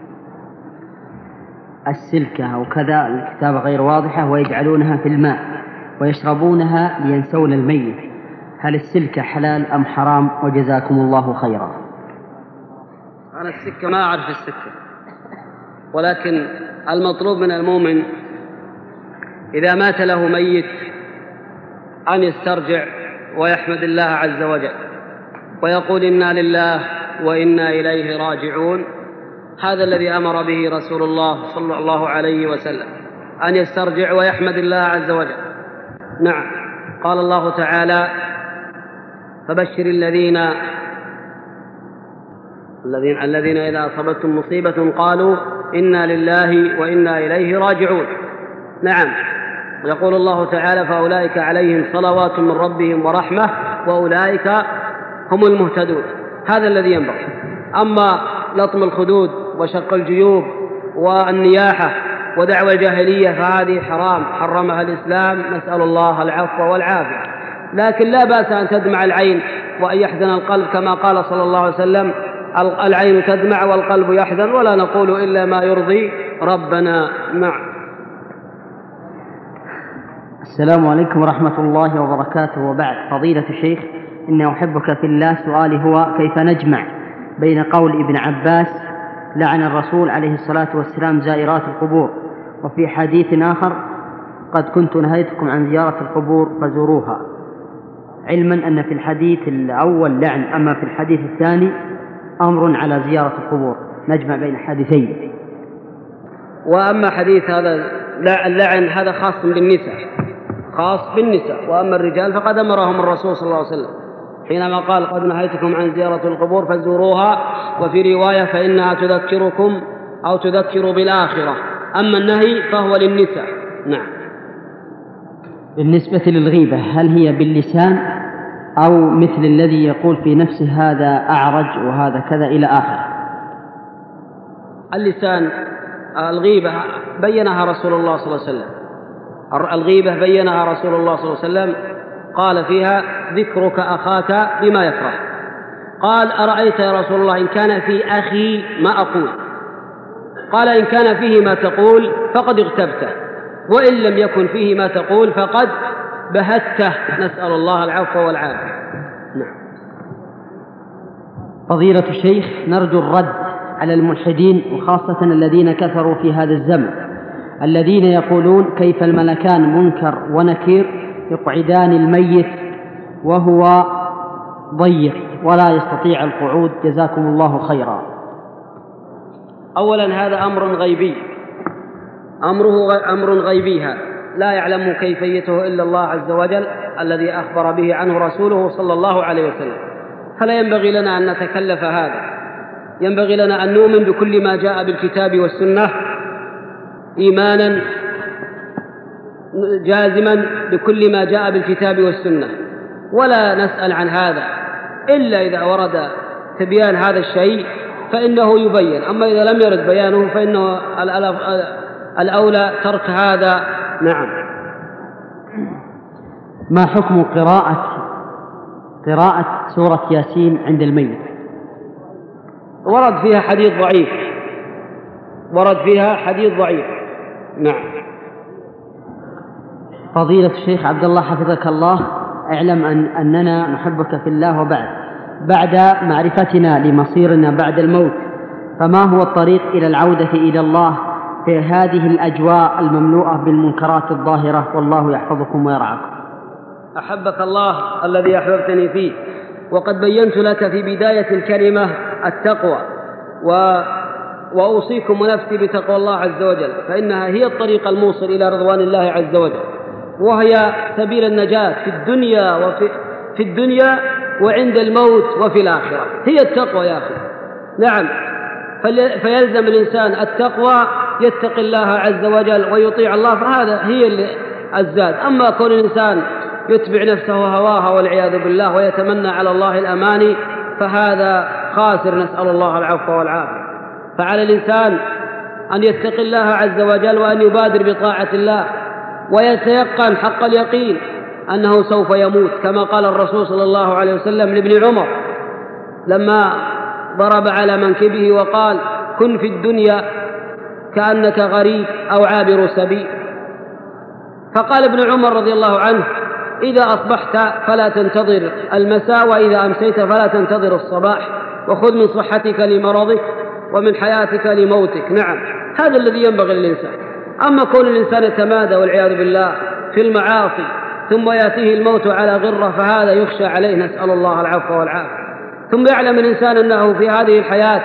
السلكة أو كذا، الكتابة غير واضحة، ويجعلونها في الماء ويشربونها لينسون الميت، هل السلكة حلال أم حرام؟ وجزاكم الله خيرا. أنا السكة ما أعرف السكة، ولكن المطلوب من المؤمن إذا مات له ميت أن يسترجع ويحمد الله عز وجل ويقول إنا لله وإنا إليه راجعون. هذا الذي أمر به رسول الله صلى الله عليه وسلم، أن يسترجع ويحمد الله عز وجل. نعم، قال الله تعالى: فبشر الذين إذا أصابتهم مصيبة قالوا إنا لله وإنا إليه راجعون. نعم، يقول الله تعالى: فأولئك عليهم صلوات من ربهم ورحمة وأولئك هم المهتدون. هذا الذي ينبغي. أما لطم الخدود وشق الجيوب والنياحة ودعوى الجاهلية فهذه حرام، حرمها الإسلام، نسأل الله العفو والعافية. لكن لا بأس أن تدمع العين وأن يحزن القلب، كما قال صلى الله عليه وسلم: العين تدمع والقلب يحزن، ولا نقول إلا ما يرضي ربنا. نعم. السلام عليكم ورحمة الله وبركاته، وبعد. فضيلة الشيخ، إني أحبك في الله. سؤالي هو: كيف نجمع بين قول ابن عباس لعن الرسول عليه الصلاة والسلام زائرات القبور، وفي حديث آخر: قد كنت نهيتكم عن زيارة القبور فزوروها، علما أن في الحديث الأول لعن، أما في الحديث الثاني أمر على زيارة القبور، نجمع بين الحديثين. وأما حديث هذا اللعن هذا خاص بالنساء، وأما الرجال فقد أمرهم الرسول صلى الله عليه وسلم حينما قال: قد نهيتكم عن زيارة القبور فزوروها، وفي رواية: فإنها تذكركم أو تذكر بالآخرة. أما النهي فهو للنساء. نعم. بالنسبة للغيبة، هل هي باللسان أو مثل الذي يقول في نفسه هذا أعرج وهذا كذا إلى آخر؟ اللسان، الغيبة بينها رسول الله صلى الله عليه وسلم. الغيبة بينها رسول الله صلى الله عليه وسلم، قال فيها: ذكرك أخاك بما يكره. قال: أرأيت يا رسول الله إن كان في أخي ما أقول؟ قال: إن كان فيه ما تقول فقد اغتبته، وإن لم يكن فيه ما تقول فقد بهته، نسأل الله العفو والعافية. نعم. فضيلة الشيخ، نرجو الرد على الملحدين، وخاصة الذين كفروا في هذا الزمن، الذين يقولون: كيف الملكان منكر ونكير يقعدان الميت وهو ضيق ولا يستطيع القعود؟ جزاكم الله خيرا. أولا هذا أمر غيبي، أمر غيبي، هذا لا يعلم كيفيته إلا الله عز وجل الذي أخبر به عنه رسوله صلى الله عليه وسلم. فلا ينبغي لنا أن نتكلف هذا، ينبغي لنا أن نؤمن بكل ما جاء بالكتاب والسنة إيمانا جازما بكل ما جاء بالكتاب والسنة، ولا نسأل عن هذا إلا إذا ورد تبيان هذا الشيء فإنه يبين. أما إذا لم يرد بيانه فإنه الأولى ترك هذا. نعم. ما حكم قراءة سورة ياسين عند الميت؟ ورد فيها حديث ضعيف. نعم. فضيلة الشيخ عبد الله حفظك الله، اعلم أننا نحبك في الله، بعد معرفتنا لمصيرنا بعد الموت، فما هو الطريق إلى العودة إلى الله في هذه الأجواء المملوءة بالمنكرات الظاهرة؟ والله يحفظكم ويرعاكم. أحبك الله الذي أحببتني فيه، وقد بينت لك في بداية الكلمة التقوى وأوصيكم ونفسي بتقوى الله عز وجل، فإنها هي الطريق الموصل إلى رضوان الله عز وجل، وهي سبيل النجاة في الدنيا وعند الموت وفي الآخرة. هي التقوى يا أخي. نعم، فيلزم الإنسان التقوى، يتقي الله عز وجل ويطيع الله، فهذا هي الزاد. أما كون الإنسان يتبع نفسه هواها والعياذ بالله ويتمنى على الله الأماني فهذا خاسر، نسأل الله العفو والعافية. فعلى الإنسان أن يتقي الله عز وجل وأن يبادر بطاعة الله ويتيقن حق اليقين أنه سوف يموت، كما قال الرسول صلى الله عليه وسلم لابن عمر لما ضرب على منكبه وقال: كن في الدنيا كأنك غريب أو عابر سبيل. فقال ابن عمر رضي الله عنه: إذا أصبحت فلا تنتظر المساء، وإذا أمسيت فلا تنتظر الصباح، وخذ من صحتك لمرضك ومن حياتك لموتك. نعم، هذا الذي ينبغي للإنسان. أما كون الإنسان يتمادى والعياذ بالله في المعاصي ثم يأتيه الموت على غرة فهذا يخشى عليه، نسأل الله العفو والعافية. ثم يعلم الإنسان أنه في هذه الحياة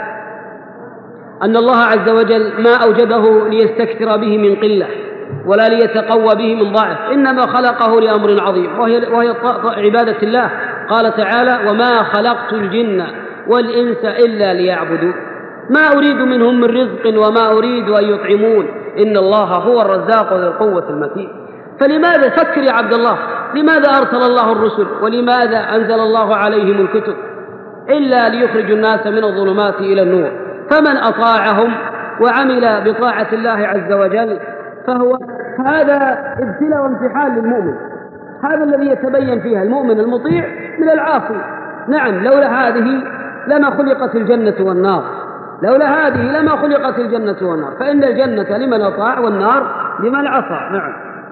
أن الله عز وجل ما أوجده ليستكثر به من قلة ولا ليتقوى به من ضعف، إنما خلقه لأمر عظيم وهي عبادة الله. قال تعالى: وما خلقت الجن والإنس إلا ليعبدون ما أريد منهم من رزق وما أريد أن يطعمون إن الله هو الرزاق ذو القوة المتين. فلماذا فكر يا عبد الله، لماذا أرسل الله الرسل ولماذا أنزل الله عليهم الكتب؟ إلا ليخرجوا الناس من الظلمات إلى النور. فمن أطاعهم وعمل بطاعة الله عز وجل هذا ابتلاء وامتحان للمؤمن، هذا الذي يتبين فيها المؤمن المطيع من العاصي. نعم، لولا هذه لما خلقت الجنة والنار، لولا هذه لما خلقت الجنة والنار، فإن الجنة لمن أطاع والنار لمن عصى. نعم.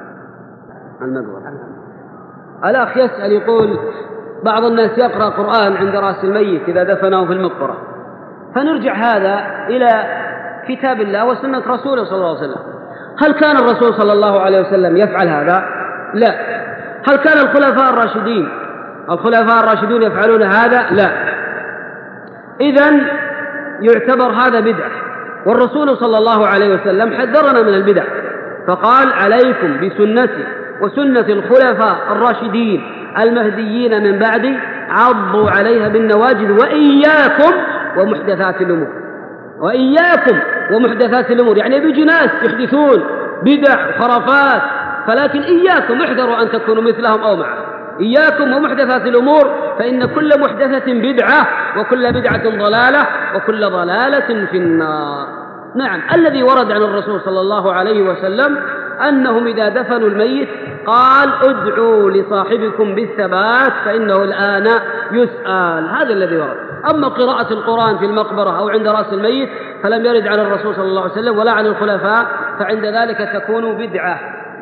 الأخ يسأل يقول: بعض الناس يقرأ قرآن عند رأس الميت إذا دفنه في المقبرة، فنرجع هذا إلى كتاب الله وسنة رسوله صلى الله عليه وسلم. هل كان الرسول صلى الله عليه وسلم يفعل هذا؟ لا. هل كان الخلفاء الراشدون يفعلون هذا؟ لا. إذن يعتبر هذا بدعة، والرسول صلى الله عليه وسلم حذرنا من البدع فقال: عليكم بسنتي وسنة الخلفاء الراشدين المهديين من بعدي عضوا عليها بالنواجذ وإياكم ومحدثات الأمور. وإياكم ومحدثات الأمور يعني بيجي ناس يحدثون بدع وخرافات، فلكن إياكم احذروا أن تكونوا مثلهم أو معهم. إياكم ومحدثات الأمور، فإن كل محدثة بدعة وكل بدعة ضلالة وكل ضلالة في النار. نعم، الذي ورد عن الرسول صلى الله عليه وسلم أنهم إذا دفنوا الميت قال: ادعوا لصاحبكم بالثبات فإنه الآن يسأل. هذا الذي ورد. أما قراءة القرآن في المقبرة أو عند رأس الميت فلم يرد عن الرسول صلى الله عليه وسلم ولا عن الخلفاء، فعند ذلك تكون بدعة.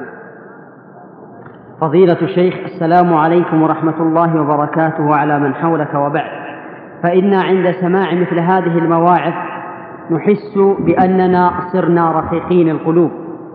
فضيلة الشيخ، السلام عليكم ورحمة الله وبركاته على من حولك وبعد. فإنا عند سماع مثل هذه المواعظ نحس بأننا صرنا رقيقين القلوب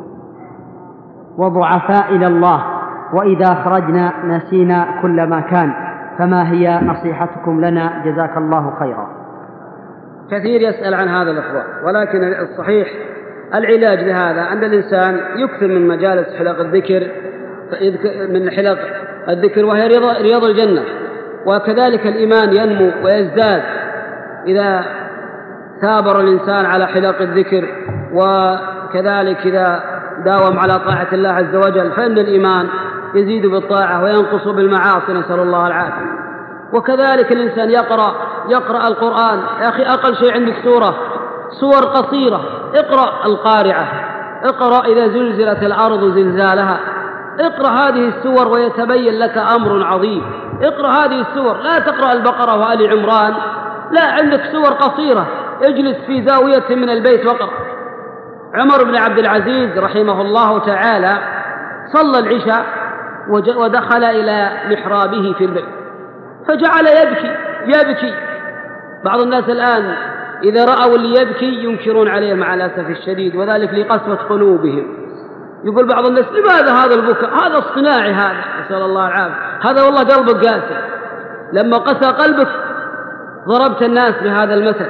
وضعفاء إلى الله، وإذا خرجنا نسينا كل ما كان، فما هي نصيحتكم لنا جزاك الله خيرا؟ كثير يسأل عن هذا الأخبار، ولكن الصحيح العلاج لهذا أن الإنسان يكثر من مجالس حلق الذكر، من حلق الذكر وهي رياض الجنة، وكذلك الإيمان ينمو ويزداد إذا ثابر الإنسان على حلق الذكر، وكذلك إذا داوم على طاعة الله عز وجل فإن الإيمان يزيد بالطاعة وينقص بالمعاصي، نسأل الله العافية. وكذلك الإنسان يقرأ القرآن. يا أخي أقل شيء عندك سور قصيرة، اقرأ القارعة، اقرأ إذا زلزلت الأرض زلزالها، اقرأ هذه السور ويتبين لك أمر عظيم. اقرأ هذه السور، لا تقرأ البقرة وآل عمران، لا، عندك سور قصيرة، اجلس في زاوية من البيت واقرأ. عمر بن عبد العزيز رحمه الله تعالى صلى العشاء ودخل إلى محرابه في البيت فجعل يبكي. بعض الناس الآن إذا رأوا اللي يبكي ينكرون عليه مع الأسف الشديد، وذلك لقسوة قلوبهم. يقول بعض الناس: لماذا هذا البكاء؟ هذا اصطناعي، هذا نسأل الله العافية، هذا والله قلبك قاسي. لما قسى قلبك ضربت الناس بهذا المثل.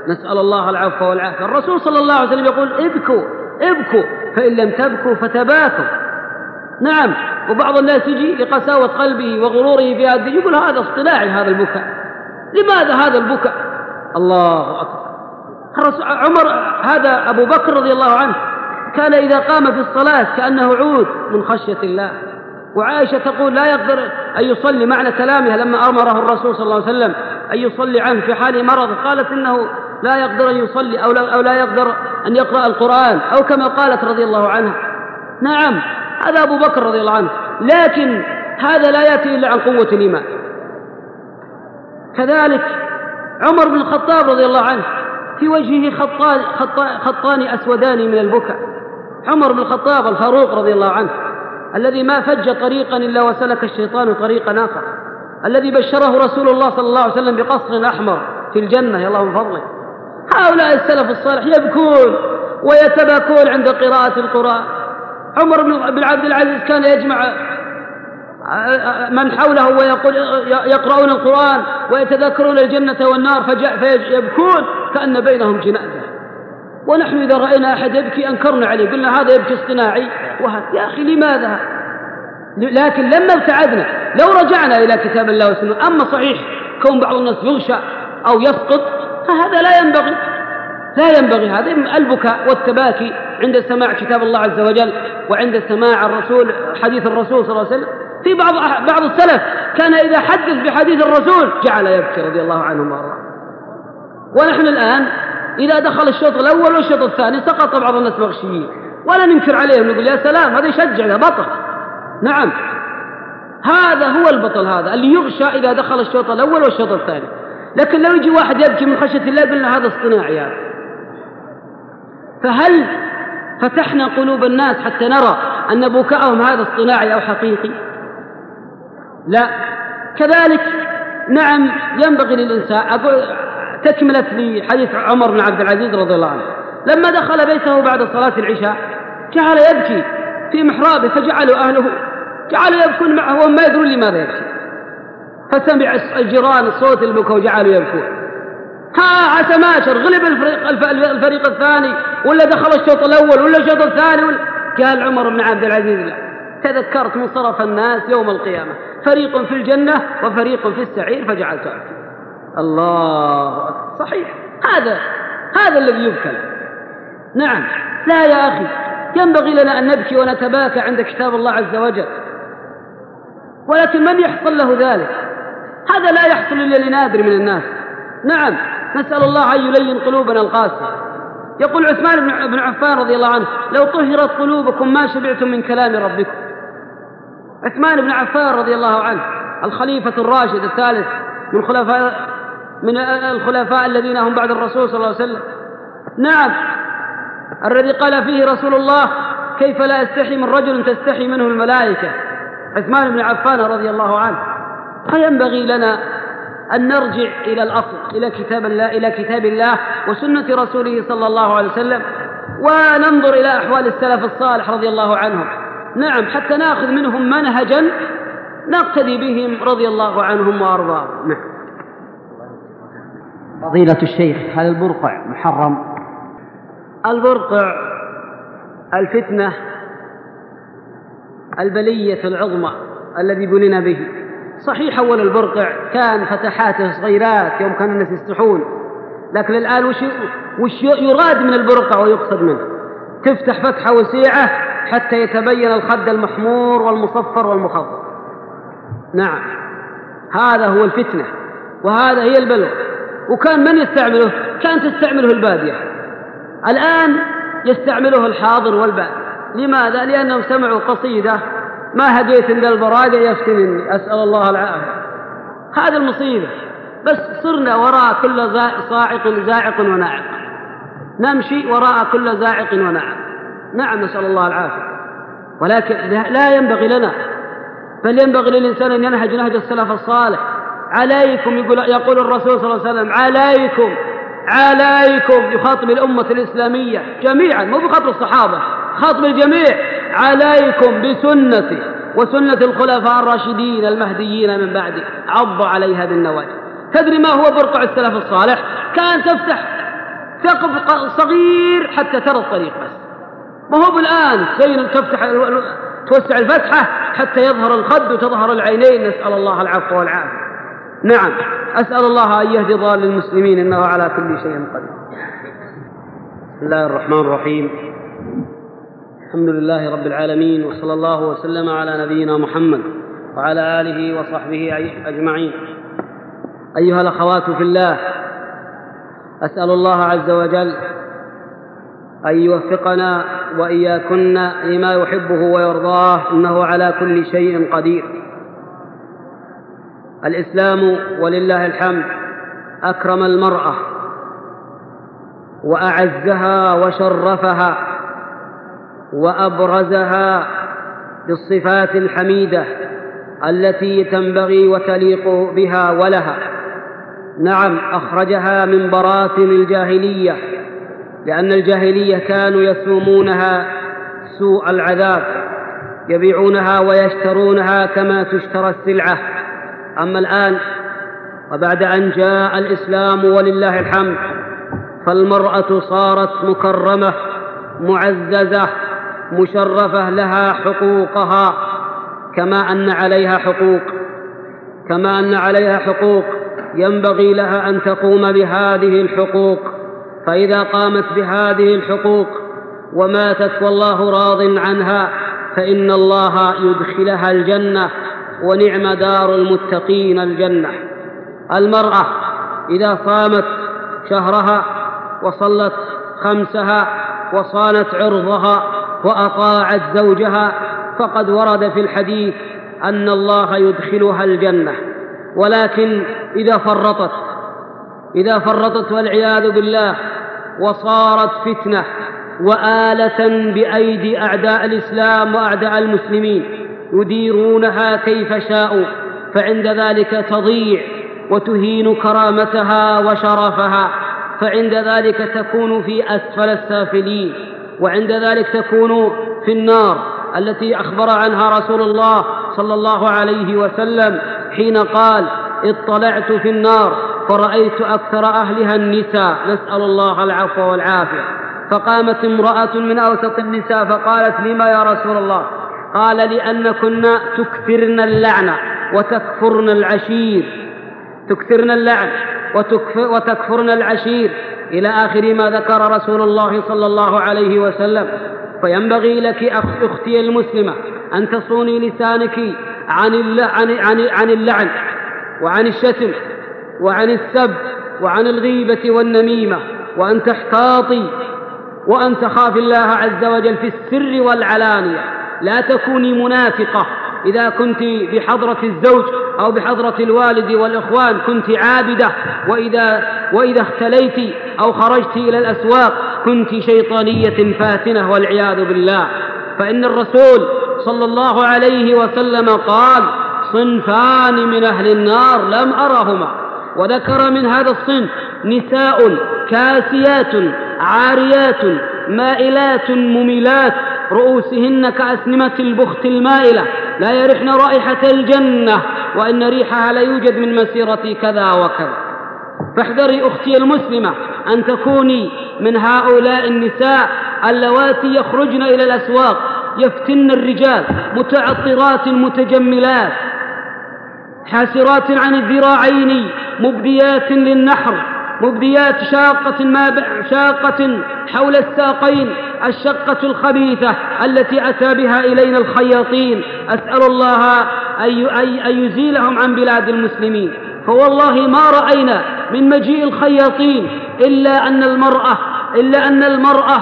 نسأل الله العفو والعافية. الرسول صلى الله عليه وسلم يقول ابكوا ابكوا فإن لم تبكوا فتباكوا. نعم. وبعض الناس يجي لقساوة قلبه وغروره في هذا يقول هذا اصطناعي هذا البكاء. لماذا هذا البكاء؟ الله أكبر. عمر هذا أبو بكر رضي الله عنه كان إذا قام في الصلاة كأنه عود من خشية الله. وعائشة تقول لا يقدر أن يصلي، معنى كلامها لما أمره الرسول صلى الله عليه وسلم أن يصلي عنه في حال مرض قالت إنه لا يقدر أن يصلي أو لا يقدر أن يقرأ القرآن أو كما قالت رضي الله عنها. نعم هذا أبو بكر رضي الله عنه، لكن هذا لا يأتي إلا عن قوة الإيمان. كذلك عمر بن الخطاب رضي الله عنه في وجهه خطان أسودان من البكاء. عمر بن الخطاب الفاروق رضي الله عنه الذي ما فج طريقا إلا وسلك الشيطان طريقا آخر، الذي بشره رسول الله صلى الله عليه وسلم بقصر أحمر في الجنة يا الله من فضله. هؤلاء السلف الصالح يبكون ويتباكون عند قراءة القرآن. عمر بن عبد العزيز كان يجمع من حوله ويقول يقرؤون القرآن ويتذكرون الجنة والنار فيبكون كأن بينهم جنازة. ونحن إذا رأينا أحد يبكي أنكرنا عليه، قلنا هذا يبكي اصطناعي يا أخي لماذا؟ لكن لما ابتعدنا لو رجعنا إلى كتاب الله والسنة. أما صحيح كون بعض الناس يغشى أو يسقط فهذا لا ينبغي هذا البكاء والتباكي عند سماع كتاب الله عز وجل وعند سماع الرسول حديث الرسول صلى الله عليه وسلم. في بعض السلف كان إذا حدث بحديث الرسول جعل يبكي رضي الله عنهم وارضاهم. ونحن الآن إذا دخل الشوط الأول والشوط الثاني سقط بعض الناس مغشيين ولا ننكر عليهم، نقول يا سلام هذا يشجع هذا بطل. نعم هذا هو البطل، هذا اللي يغشى إذا دخل الشوط الأول والشوط الثاني. لكن لو يجي واحد يبكي من خشية الله قلنا هذا اصطناعي هذا. فهل فتحنا قلوب الناس حتى نرى أن بكاءهم هذا اصطناعي أو حقيقي؟ لا. كذلك نعم ينبغي للإنسان تكملة لحديث عمر بن عبد العزيز رضي الله عنه لما دخل بيته بعد صلاة العشاء جعل يبكي في محرابه فجعلوا أهله جعلوا يبكون معه وهم ما يدرون لماذا يبكي، فسمع الجيران صوت البكاء وجعلوا يبكون. عسى ماشر غلب الفريق الثاني ولا دخل الشوط الأول ولا الشوط الثاني قال عمر بن عبد العزيز لا تذكرت منصرف الناس يوم القيامة فريق في الجنة وفريق في السعير فجعلت أبكي. الله صحيح هذا الذي يبكى. نعم لا يا أخي ينبغي لنا أن نبكي ونتباكى عند كتاب الله عز وجل، ولكن من يحصل له ذلك؟ هذا لا يحصل إلا لنادر من الناس. نعم نسأل الله أن يلين قلوبنا القاسية. يقول عثمان بن عفان رضي الله عنه لو طهرت قلوبكم ما شبعتم من كلام ربكم. عثمان بن عفان رضي الله عنه الخليفة الراشد الثالث من الخلفاء الذين هم بعد الرسول صلى الله عليه وسلم. نعم الذي قال فيه رسول الله كيف لا أستحي من رجل تستحي منه الملائكة، عثمان بن عفان رضي الله عنه. فينبغي لنا أن نرجع إلى الأصل إلى كتاب الله وسنة رسوله صلى الله عليه وسلم وننظر إلى أحوال السلف الصالح رضي الله عنهم. نعم حتى نأخذ منهم منهجا نقتدي بهم رضي الله عنهم وأرضاهم. نعم. فضيلة الشيخ هل البرقع محرم؟ البرقع الفتنة البلية العظمى الذي بلنا به. صحيح أول البرقع كان فتحاته صغيرات يوم كان الناس يستحون، لكن الآن وش يراد من البرقع ويقصد منه؟ تفتح فتحة وسيعة حتى يتبين الخد المحمور والمصفر والمخضر. نعم هذا هو الفتنة وهذا هي البلوى. وكان من يستعمله؟ كانت تستعمله البادية، الآن يستعمله الحاضر والبادي. لماذا؟ لأنهم سمعوا قصيدة ما هديت إلا البرادع يفتنني أسأل الله العافية. هذا المصيبة. بس صرنا وراء كل زاعق وناعق، نمشي وراء كل زاعق وناعق. نعم نسأل الله العافية. ولكن لا ينبغي لنا، بل ينبغي للإنسان أن ينهج نهج السلف الصالح. عليكم يقول الرسول صلى الله عليه وسلم عليكم يخاطب الأمة الإسلامية جميعا، مو بخاطب الصحابة، خاطب الجميع. عليكم بسنتي وسنة الخلفاء الراشدين المهديين من بعدي عضوا عليها بالنواجذ. تدري ما هو برقع السلف الصالح؟ كان تفتح ثقب صغير حتى ترى الطريق بس، ما هو بالآن توسع الفتحة حتى يظهر الخد وتظهر العينين. نسأل الله العفو والعافية. نعم، أسأل الله أن يهدي ضال المسلمين إنه على كل شيء قدير. بسم الله الرحمن الرحيم. الحمد لله رب العالمين، وصلى الله وسلم على نبينا محمد وعلى آله وصحبه أجمعين. أيها الأخوات في الله، أسأل الله عز وجل أن يوفقنا وإياكن لما يحبه ويرضاه، إنه على كل شيء قدير. الإسلام ولله الحمد أكرم المرأة وأعزها وشرفها وأبرزها بالصفات الحميدة التي تنبغي وتليق بها ولها. نعم، أخرجها من براثن الجاهلية، لأن الجاهلية كانوا يسومونها سوء العذاب، يبيعونها ويشترونها كما تشترى السلعة. أما الآن وبعد أن جاء الإسلام ولله الحمد، فالمرأة صارت مكرمة معززة مشرفة، لها حقوقها كما أن عليها حقوق ينبغي لها أن تقوم بهذه الحقوق. فإذا قامت بهذه الحقوق وماتت والله راض عنها، فإن الله يدخلها الجنة، ونعم دار المتقين الجنة. المرأة إذا صامت شهرها وصلت خمسها وصانت عرضها وأطاعت زوجها، فقد ورد في الحديث أن الله يدخلها الجنة. ولكن إذا فرطت والعياذ بالله وصارت فتنة وآلة بأيدي أعداء الإسلام وأعداء المسلمين يديرونها كيف شاءوا، فعند ذلك تضيع وتهين كرامتها وشرفها، فعند ذلك تكون في أسفل السافلين، وعند ذلك تكون في النار التي أخبر عنها رسول الله صلى الله عليه وسلم حين قال: اطلعت في النار فرأيت أكثر أهلها النساء، نسأل الله العفو والعافية. فقامت امرأة من أوسط النساء فقالت: لما يا رسول الله؟ قال: لأنكن تكثرن اللعن وتكفرن العشير، تكثرن اللعن وتكفرن العشير، إلى آخر ما ذكر رسول الله صلى الله عليه وسلم. فينبغي لك أختي المسلمة أن تصوني لسانك عن اللعن وعن الشتم وعن السب وعن الغيبة والنميمة، وأن تحتاطي وأن تخافي الله عز وجل في السر والعلانية. لا تكوني منافقة. إذا كنت بحضرة الزوج أو بحضرة الوالد والإخوان كنت عابدة، وإذا اختليت أو خرجت إلى الأسواق كنت شيطانية فاتنة والعياذ بالله. فإن الرسول صلى الله عليه وسلم قال: صنفان من أهل النار لم أرهما، وذكر من هذا الصنف نساء كاسيات عاريات مائلات مميلات رؤوسهن كأسنمة البخت المائلة لا يرحن رائحة الجنة، وإن ريحها لا يوجد من مسيرة كذا وكذا. فاحذري أختي المسلمة أن تكوني من هؤلاء النساء اللواتي يخرجن إلى الأسواق يفتن الرجال، متعطرات متجملات حاسرات عن الذراعين مبديات للنحر، مبديات شاقة حول الساقين، الشقة الخبيثة التي أتى بها إلينا الخياطين. أسأل الله أن يزيلهم عن بلاد المسلمين. فوالله ما رأينا من مجيء الخياطين إلا أن المرأة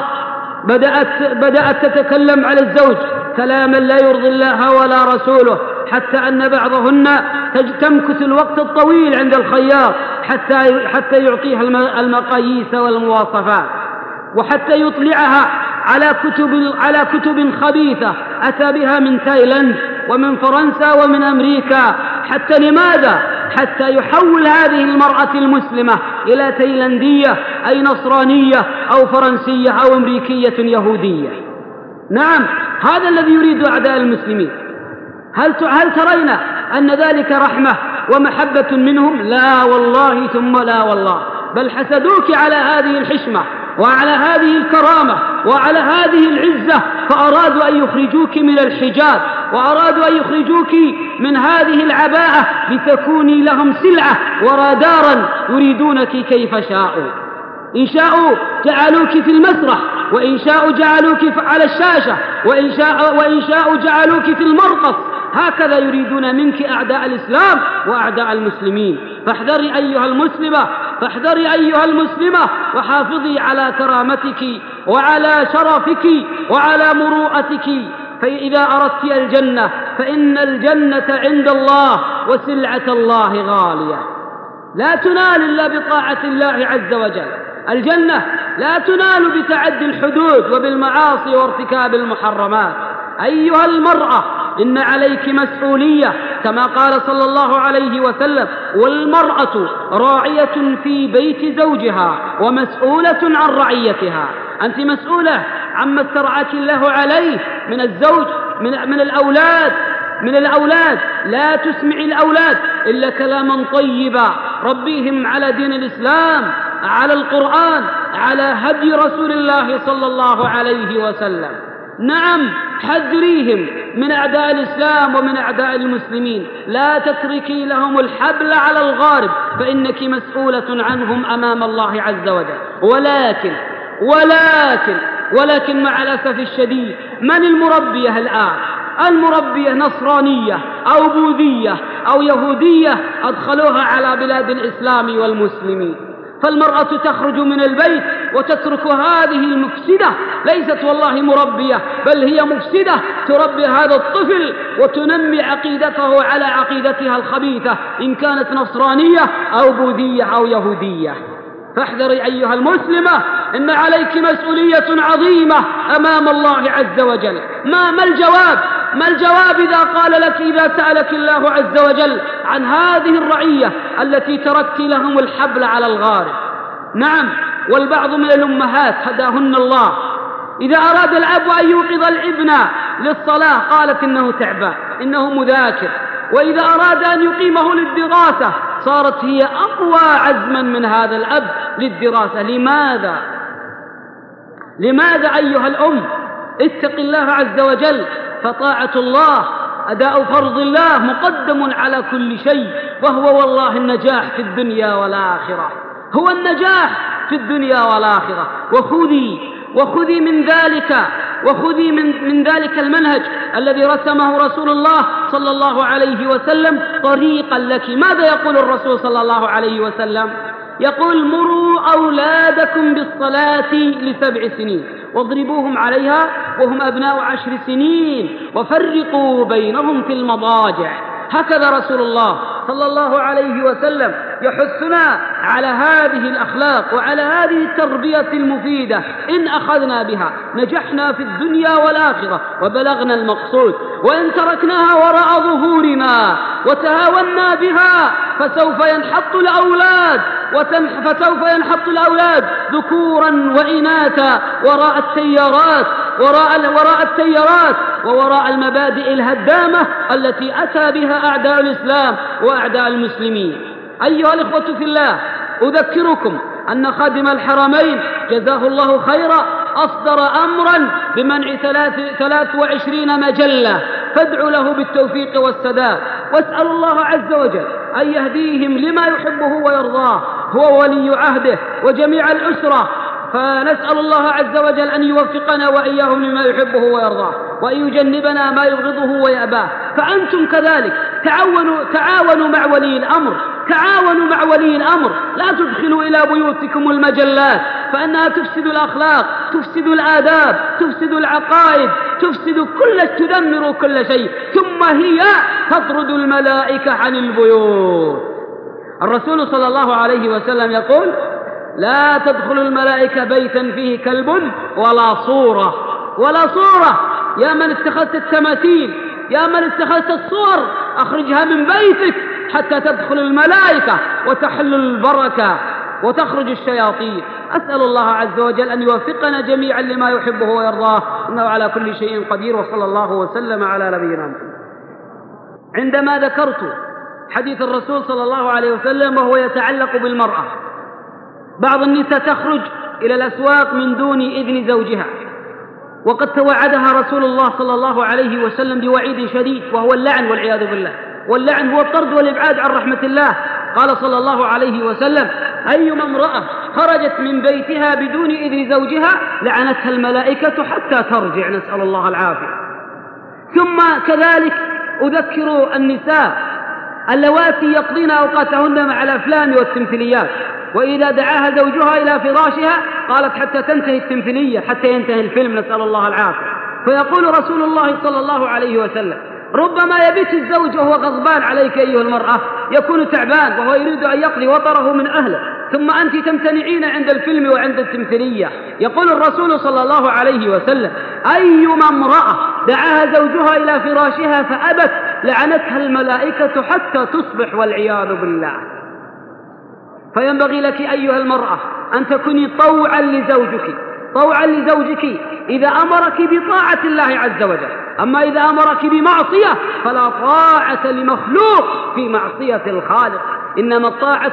بدأت تتكلم على الزوج كلاما لا يرضي الله ولا رسوله، حتى أن بعضهن تمكث الوقت الطويل عند الخياط حتى يعطيها المقاييس والمواصفات، وحتى يطلعها على كتب خبيثة أتى بها من تايلاند ومن فرنسا ومن أمريكا. حتى لماذا؟ حتى يحول هذه المرأة المسلمة إلى تايلاندية، أي نصرانية أو فرنسية أو أمريكية يهودية. نعم، هذا الذي يريد أعداء المسلمين. هل ترين أن ذلك رحمة ومحبة منهم؟ لا والله ثم لا والله. بل حسدوك على هذه الحشمة وعلى هذه الكرامة وعلى هذه العزة، فأرادوا أن يخرجوك من الحجاب وأرادوا أن يخرجوك من هذه العباءة لتكوني لهم سلعة ورادارا يريدونك كيف شاءوا. إن شاءوا جعلوك في المسرح، وإن شاءوا جعلوك على الشاشة، وإن شاءوا جعلوك في المرقص. هكذا يريدون منك أعداء الإسلام وأعداء المسلمين. فاحذري أيها المسلمة وحافظي على كرامتك وعلى شرفك وعلى مروءتك. فإذا أردت الجنة فإن الجنة عند الله وسلعة الله غالية، لا تنال إلا بطاعة الله عز وجل. الجنة لا تنال بتعدي الحدود وبالمعاصي وارتكاب المحرمات. أيها المرأة، إن عليك مسؤولية كما قال صلى الله عليه وسلم: والمرأة راعية في بيت زوجها ومسؤولة عن رعيتها. أنت مسؤولة عما استرعاك الله عليه من الزوج، من الأولاد. لا تسمعي الأولاد إلا كلاما طيبا، ربيهم على دين الإسلام، على القرآن، على هدي رسول الله صلى الله عليه وسلم. نعم، حذريهم من أعداء الإسلام ومن أعداء المسلمين، لا تتركي لهم الحبل على الغارب، فإنك مسؤولة عنهم أمام الله عز وجل. ولكن مع الأسف الشديد، من المربية الآن؟ المربية نصرانية أو بوذية أو يهودية أدخلوها على بلاد الإسلام والمسلمين. فالمرأة تخرج من البيت وتترك هذه المفسدة، ليست والله مربية، بل هي مفسدة، تربي هذا الطفل وتنمي عقيدته على عقيدتها الخبيثة، إن كانت نصرانية أو بوذية أو يهودية. فاحذري أيها المسلمة، إن عليك مسؤولية عظيمة أمام الله عز وجل. ما الجواب إذا سألك الله عز وجل عن هذه الرعية التي تركت لهم الحبل على الغارب؟ نعم، والبعض من الأمهات هداهن الله إذا أراد الأب أن يوقظ الابن للصلاة قالت إنه تعبان، إنه مذاكر. وإذا أراد أن يقيمه للدراسة صارت هي أقوى عزما من هذا الأب للدراسة. لماذا أيها الأم؟ اتق الله عز وجل، فطاعة الله، أداء فرض الله مقدم على كل شيء، وهو والله النجاح في الدنيا والآخرة، هو النجاح في الدنيا والآخرة. وخذي من ذلك المنهج الذي رسمه رسول الله صلى الله عليه وسلم طريقا لك. ماذا يقول الرسول صلى الله عليه وسلم؟ يقول: مروا أولادكم بالصلاة ل7 سنين واضربوهم عليها وهم أبناء 10 سنين وفرقوا بينهم في المضاجع. هكذا رسول الله صلى الله عليه وسلم يحثنا على هذه الأخلاق وعلى هذه التربية المفيدة. إن أخذنا بها نجحنا في الدنيا والآخرة وبلغنا المقصود، وإن تركناها وراء ظهورنا وتهاونا بها فسوف ينحط الأولاد ذكورا وإناثا وراء التيارات ووراء المبادئ الهدامة التي أتى بها أعداء الإسلام وأعداء المسلمين. أيها الإخوة في الله، أذكركم أن خادم الحرمين جزاه الله خيرا أصدر أمرا بمنع 23 مجلة، فادعوا له بالتوفيق والسداد، واسأل الله عز وجل أن يهديهم لما يحبه ويرضاه، هو ولي عهده وجميع الأسرة. فنسأل الله عز وجل أن يوفقنا وإياهم لما يحبه ويرضاه، وأن يجنبنا ما يبغضه ويأباه. فأنتم كذلك تعاونوا مع ولي الأمر، لا تدخلوا إلى بيوتكم المجلات، فإنها تفسد الأخلاق، تفسد الآداب، تفسد العقائد، تدمر كل شيء، ثم هي تطرد الملائكة عن البيوت. الرسول صلى الله عليه وسلم يقول: لا تدخل الملائكة بيتا فيه كلب ولا صورة. يا من اتخذت التماثيل، يا من اتخذت الصور، أخرجها من بيتك حتى تدخل الملائكة وتحل البركة وتخرج الشياطين. أسأل الله عز وجل أن يوفقنا جميعا لما يحبه ويرضاه، إنه على كل شيء قدير. وصلى الله وسلم على نبينا محمد. عندما ذكرت حديث الرسول صلى الله عليه وسلم وهو يتعلق بالمرأة، بعض النساء تخرج إلى الأسواق من دون إذن زوجها، وقد توعدها رسول الله صلى الله عليه وسلم بوعيد شديد وهو اللعن والعياذ بالله، واللعن هو الطرد والإبعاد عن رحمة الله. قال صلى الله عليه وسلم: أيما امرأة خرجت من بيتها بدون إذن زوجها لعنتها الملائكة حتى ترجع، نسأل الله العافية. ثم كذلك أذكر النساء اللواتي يقضين أوقاتهن مع الأفلام والتمثيليات، وإذا دعاها زوجها إلى فراشها قالت حتى تنتهي التمثيلية، حتى ينتهي الفيلم، نسأل الله العافية. فيقول رسول الله صلى الله عليه وسلم: ربما يبيت الزوج وهو غضبان عليك أيها المرأة، يكون تعبان وهو يريد أن يقضي وطره من أهله، ثم أنت تمتنعين عند الفيلم وعند التمثيلية. يقول الرسول صلى الله عليه وسلم: أيما امرأة دعاها زوجها إلى فراشها فأبت لعنتها الملائكة حتى تصبح والعياذ بالله. فينبغي لك أيها المرأة أن تكوني طوعا لزوجك إذا أمرك بطاعة الله عز وجل. أما إذا أمرك بمعصية فلا طاعة لمخلوق في معصية الخالق، إنما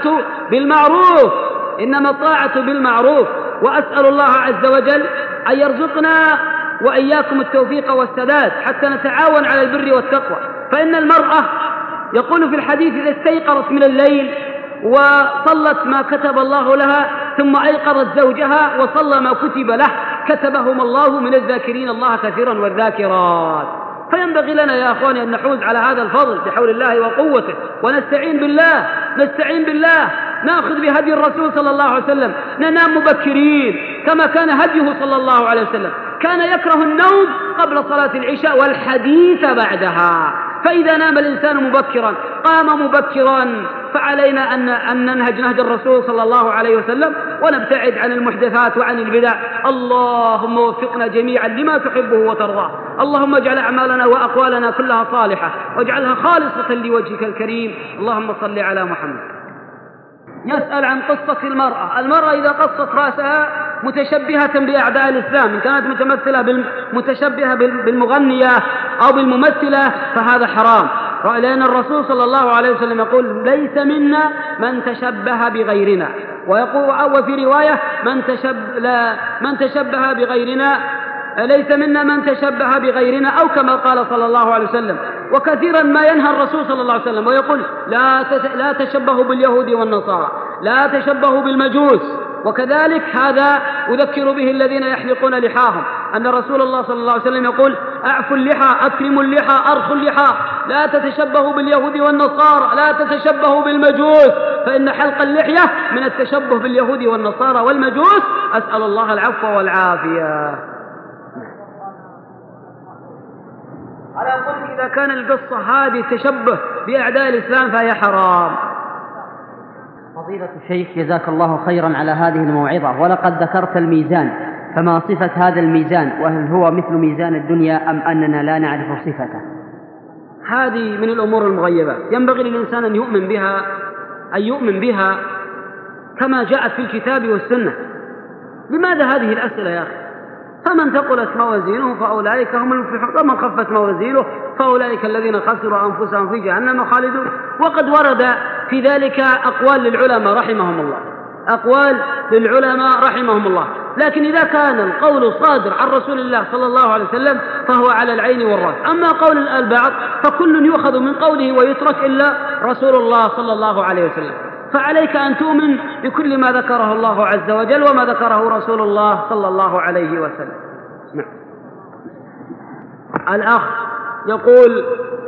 الطاعة بالمعروف. وأسأل الله عز وجل أن يرزقنا وإياكم التوفيق والسداد حتى نتعاون على البر والتقوى. فإن المرأة يقول في الحديث: إذا استيقظت من الليل وصلت ما كتب الله لها ثم أيقظت زوجها وصلى ما كتب له كتبهم الله من الذاكرين الله كثيرا والذاكرات. فينبغي لنا يا أخواني أن نحوز على هذا الفضل بحول الله وقوته، ونستعين بالله، نأخذ بهدي الرسول صلى الله عليه وسلم، ننام مبكرين كما كان هديه صلى الله عليه وسلم. كان يكره النوم قبل صلاة العشاء والحديث بعدها، فإذا نام الإنسان مبكرا قام مبكرا. فعلينا أن ننهج نهج الرسول صلى الله عليه وسلم ونبتعد عن المحدثات وعن البدع. اللهم وفقنا جميعا لما تحبه وترضاه. اللهم اجعل أعمالنا وأقوالنا كلها صالحة واجعلها خالصة لوجهك الكريم. اللهم صل على محمد. يسأل عن قصة المرأة إذا قصت رأسها متشبهة بأعداء الإسلام، إن كانت متشبهة بالمغنية أو بالممثلة فهذا حرام، لأن الرسول صلى الله عليه وسلم يقول: ليس منا من تشبه بغيرنا، وفي رواية: من تشبه بغيرنا ليس منا من تشبه بغيرنا، أو كما قال صلى الله عليه وسلم. وكثيرا ما ينهى الرسول صلى الله عليه وسلم ويقول: لا تشبهوا باليهود والنصارى، لا تشبهوا بالمجوس. وكذلك هذا أذكر به الذين يحلقون لحاهم، أن رسول الله صلى الله عليه وسلم يقول: أعفوا اللحى، أكرموا اللحى، أرخوا اللحى، لا تتشبهوا باليهود والنصارى، لا تتشبهوا بالمجوس، فإن حلق اللحية من التشبه باليهود والنصارى والمجوس. أسأل الله العفو والعافية. على قول إذا كان القصة هذه تشبه بأعداء الإسلام فهي حرام. فضيلة الشيخ جزاك الله خيرا على هذه الموعظة، ولقد ذكرت الميزان، فما صفة هذا الميزان؟ وهل هو مثل ميزان الدنيا أم أننا لا نعرف صفته؟ هذه من الأمور المغيبة، ينبغي للإنسان أن يؤمن بها كما جاءت في الكتاب والسنة. لماذا هذه الأسئلة يا أخي؟ فمن ثقلت موازينه فأولئك هم المفلحون، ومن خفت موازينه فأولئك الذين خسروا أنفسهم في جهنم خالدون. وقد ورد في ذلك أقوال للعلماء رحمهم الله، لكن إذا كان القول صادر عن رسول الله صلى الله عليه وسلم فهو على العين والرأس. أما قول البعض فكل يؤخذ من قوله ويترك إلا رسول الله صلى الله عليه وسلم. فعليك أن تؤمن بكل ما ذكره الله عز وجل وما ذكره رسول الله صلى الله عليه وسلم. الأخ يقول: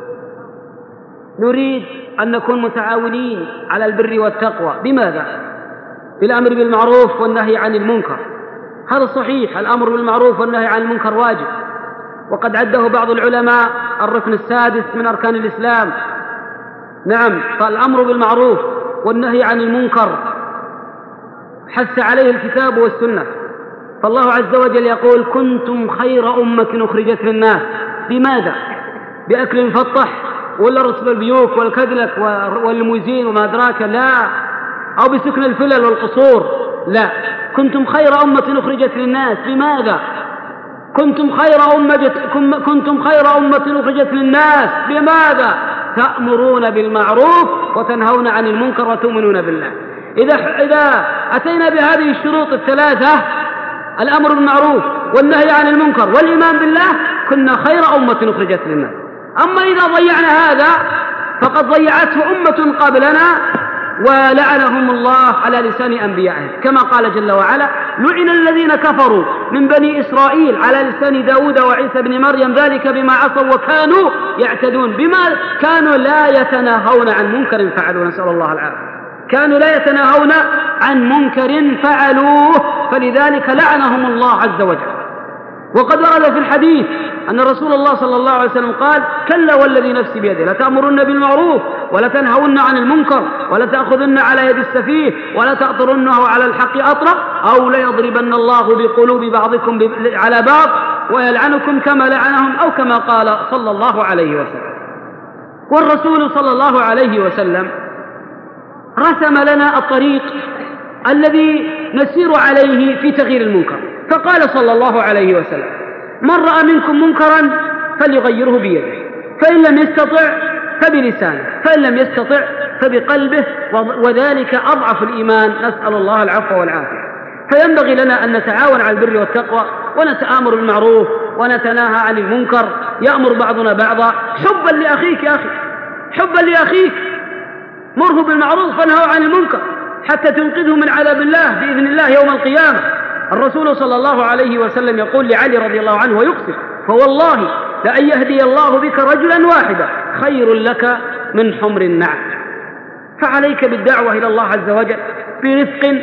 نريد أن نكون متعاونين على البر والتقوى. بماذا؟ بالأمر بالمعروف والنهي عن المنكر. هذا صحيح، الأمر بالمعروف والنهي عن المنكر واجب، وقد عده بعض العلماء الركن السادس من أركان الإسلام. نعم، فالأمر بالمعروف والنهي عن المنكر حث عليه الكتاب والسنة. فالله عز وجل يقول: كنتم خير أمة أخرجت للناس. بماذا؟ بأكل الفطح ولا رسم البيوت والكدلك والليموزين وما أدراك؟ لا. أو بسكن الفلل والقصور؟ لا. كنتم خير أمة أخرجت للناس. بماذا؟ كنتم خير أمة أخرجت للناس. بماذا؟ تأمرون بالمعروف وتنهون عن المنكر وتؤمنون بالله. إذا أتينا بهذه الشروط الثلاثة، الأمر بالمعروف والنهي عن المنكر والإيمان بالله، كنا خير أمة أخرجت للناس. أما إذا ضيعنا هذا فقد ضيعته أمة قبلنا ولعنهم الله على لسان أنبيائهم، كما قال جل وعلا: لعن الذين كفروا من بني إسرائيل على لسان داود وعيسى بن مريم ذلك بما عصوا وكانوا يعتدون، بما كانوا لا يتناهون عن منكر فعلوه، نسأل الله العافية. كانوا لا يتناهون عن منكر فعلوه، فلذلك لعنهم الله عز وجل. وقد ورد في الحديث أن رسول الله صلى الله عليه وسلم قال: كلا والذي نفسي بيده لتأمرن بالمعروف ولتنهون عن المنكر ولتأخذن على يد السفيه ولتأطرنه على الحق أطرا أو ليضربن الله بقلوب بعضكم على بعض ويلعنكم كما لعنهم، أو كما قال صلى الله عليه وسلم. والرسول صلى الله عليه وسلم رسم لنا الطريق الذي نسير عليه في تغيير المنكر، فقال صلى الله عليه وسلم: من رأى منكم منكرا فليغيره بيده، فإن لم يستطع فبلسانه، فإن لم يستطع فبقلبه، وذلك أضعف الإيمان، نسأل الله العفو والعافية. فينبغي لنا أن نتعاون على البر والتقوى ونتآمر بالمعروف ونتناهى عن المنكر، يأمر بعضنا بعضا حبا لأخيك يا أخي، حبا لأخيك، مره بالمعروف وانهوا عن المنكر حتى تنقذه من عذاب الله بإذن الله يوم القيامة. الرسول صلى الله عليه وسلم يقول لعلي رضي الله عنه ويقسم: فوالله لأن يهدي الله بك رجلا واحدا خير لك من حمر النعم. فعليك بالدعوة إلى الله عز وجل برفق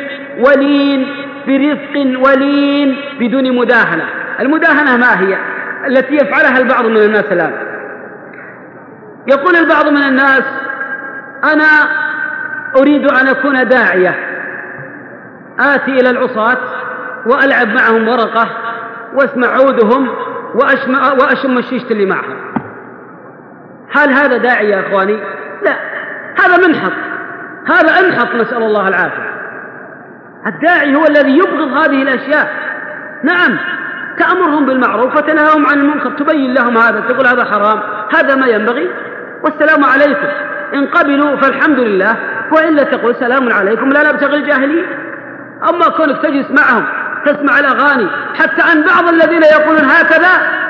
ولين بدون مداهنة. المداهنة ما هي؟ التي يفعلها البعض من الناس الآن. يقول البعض من الناس: أنا أريد أن أكون داعية، آتي إلى العصاة وألعب معهم ورقة واسمع عودهم وأشم الشيشة اللي معهم. هل هذا داعي يا أخواني؟ لا، هذا منحط، هذا انحط، نسأل الله العافية. الداعي هو الذي يبغض هذه الأشياء. نعم، تأمرهم بالمعروف وتنهاهم عن المنكر، تبين لهم هذا، تقول هذا حرام، هذا ما ينبغي، والسلام عليكم. إن قبلوا فالحمد لله، وإلا تقول سلام عليكم لا نبتغي الجاهلين. أما كونك تجلس معهم تسمع الأغاني، حتى عن بعض الذين يقولون هكذا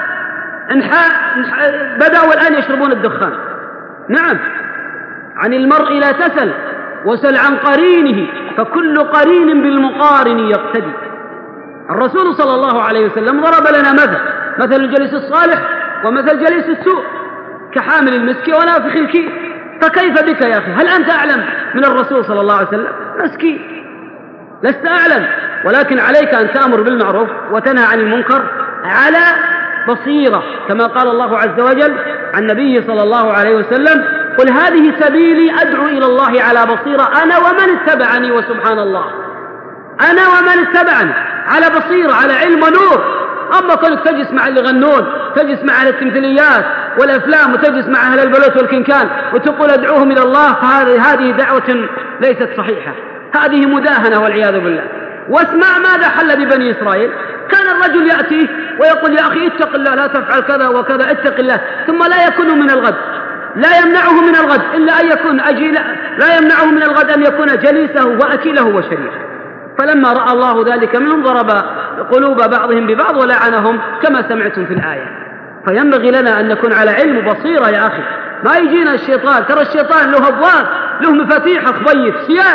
بدأوا الآن يشربون الدخان. نعم، عن المرء لا تسل وسل عن قرينه، فكل قرين بالمقارن يقتدي. الرسول صلى الله عليه وسلم ضرب لنا مثل الجليس الصالح ومثل جليس السوء، كحامل المسك ونافخ الكير. فكيف بك يا أخي؟ هل أنت أعلم من الرسول صلى الله عليه وسلم؟ مسكين، لست أعلم، ولكن عليك أن تأمر بالمعروف وتنهى عن المنكر على بصيرة، كما قال الله عز وجل عن نبيه صلى الله عليه وسلم: قل هذه سبيلي أدعو إلى الله على بصيرة أنا ومن اتبعني. وسبحان الله، أنا ومن اتبعني على بصيرة، على علم ونور. أما كنت تجلس مع اللي يغنون، تجلس مع التمثيليات والأفلام، وتجلس مع أهل البلوت والكنكان وتقول أدعوهم إلى الله، فهذه دعوة ليست صحيحة، هذه مداهنة والعياذ بالله. واسمع ماذا حل ببني إسرائيل. كان الرجل يأتيه ويقول: يا أخي اتق الله، لا تفعل كذا وكذا، اتق الله، ثم لا يكون من الغد، لا يمنعه من الغد إلا أن يكون لا يمنعه من الغد أن يكون جليسه وأكله وشريبه. فلما رأى الله ذلك منهم ضرب قلوب بعضهم ببعض ولعنهم كما سمعتم في الآية. فينبغي لنا أن نكون على علم بصيرة يا أخي، ما يجينا الشيطان. ترى الشيطان له أبواب، له مفاتيح خبيث،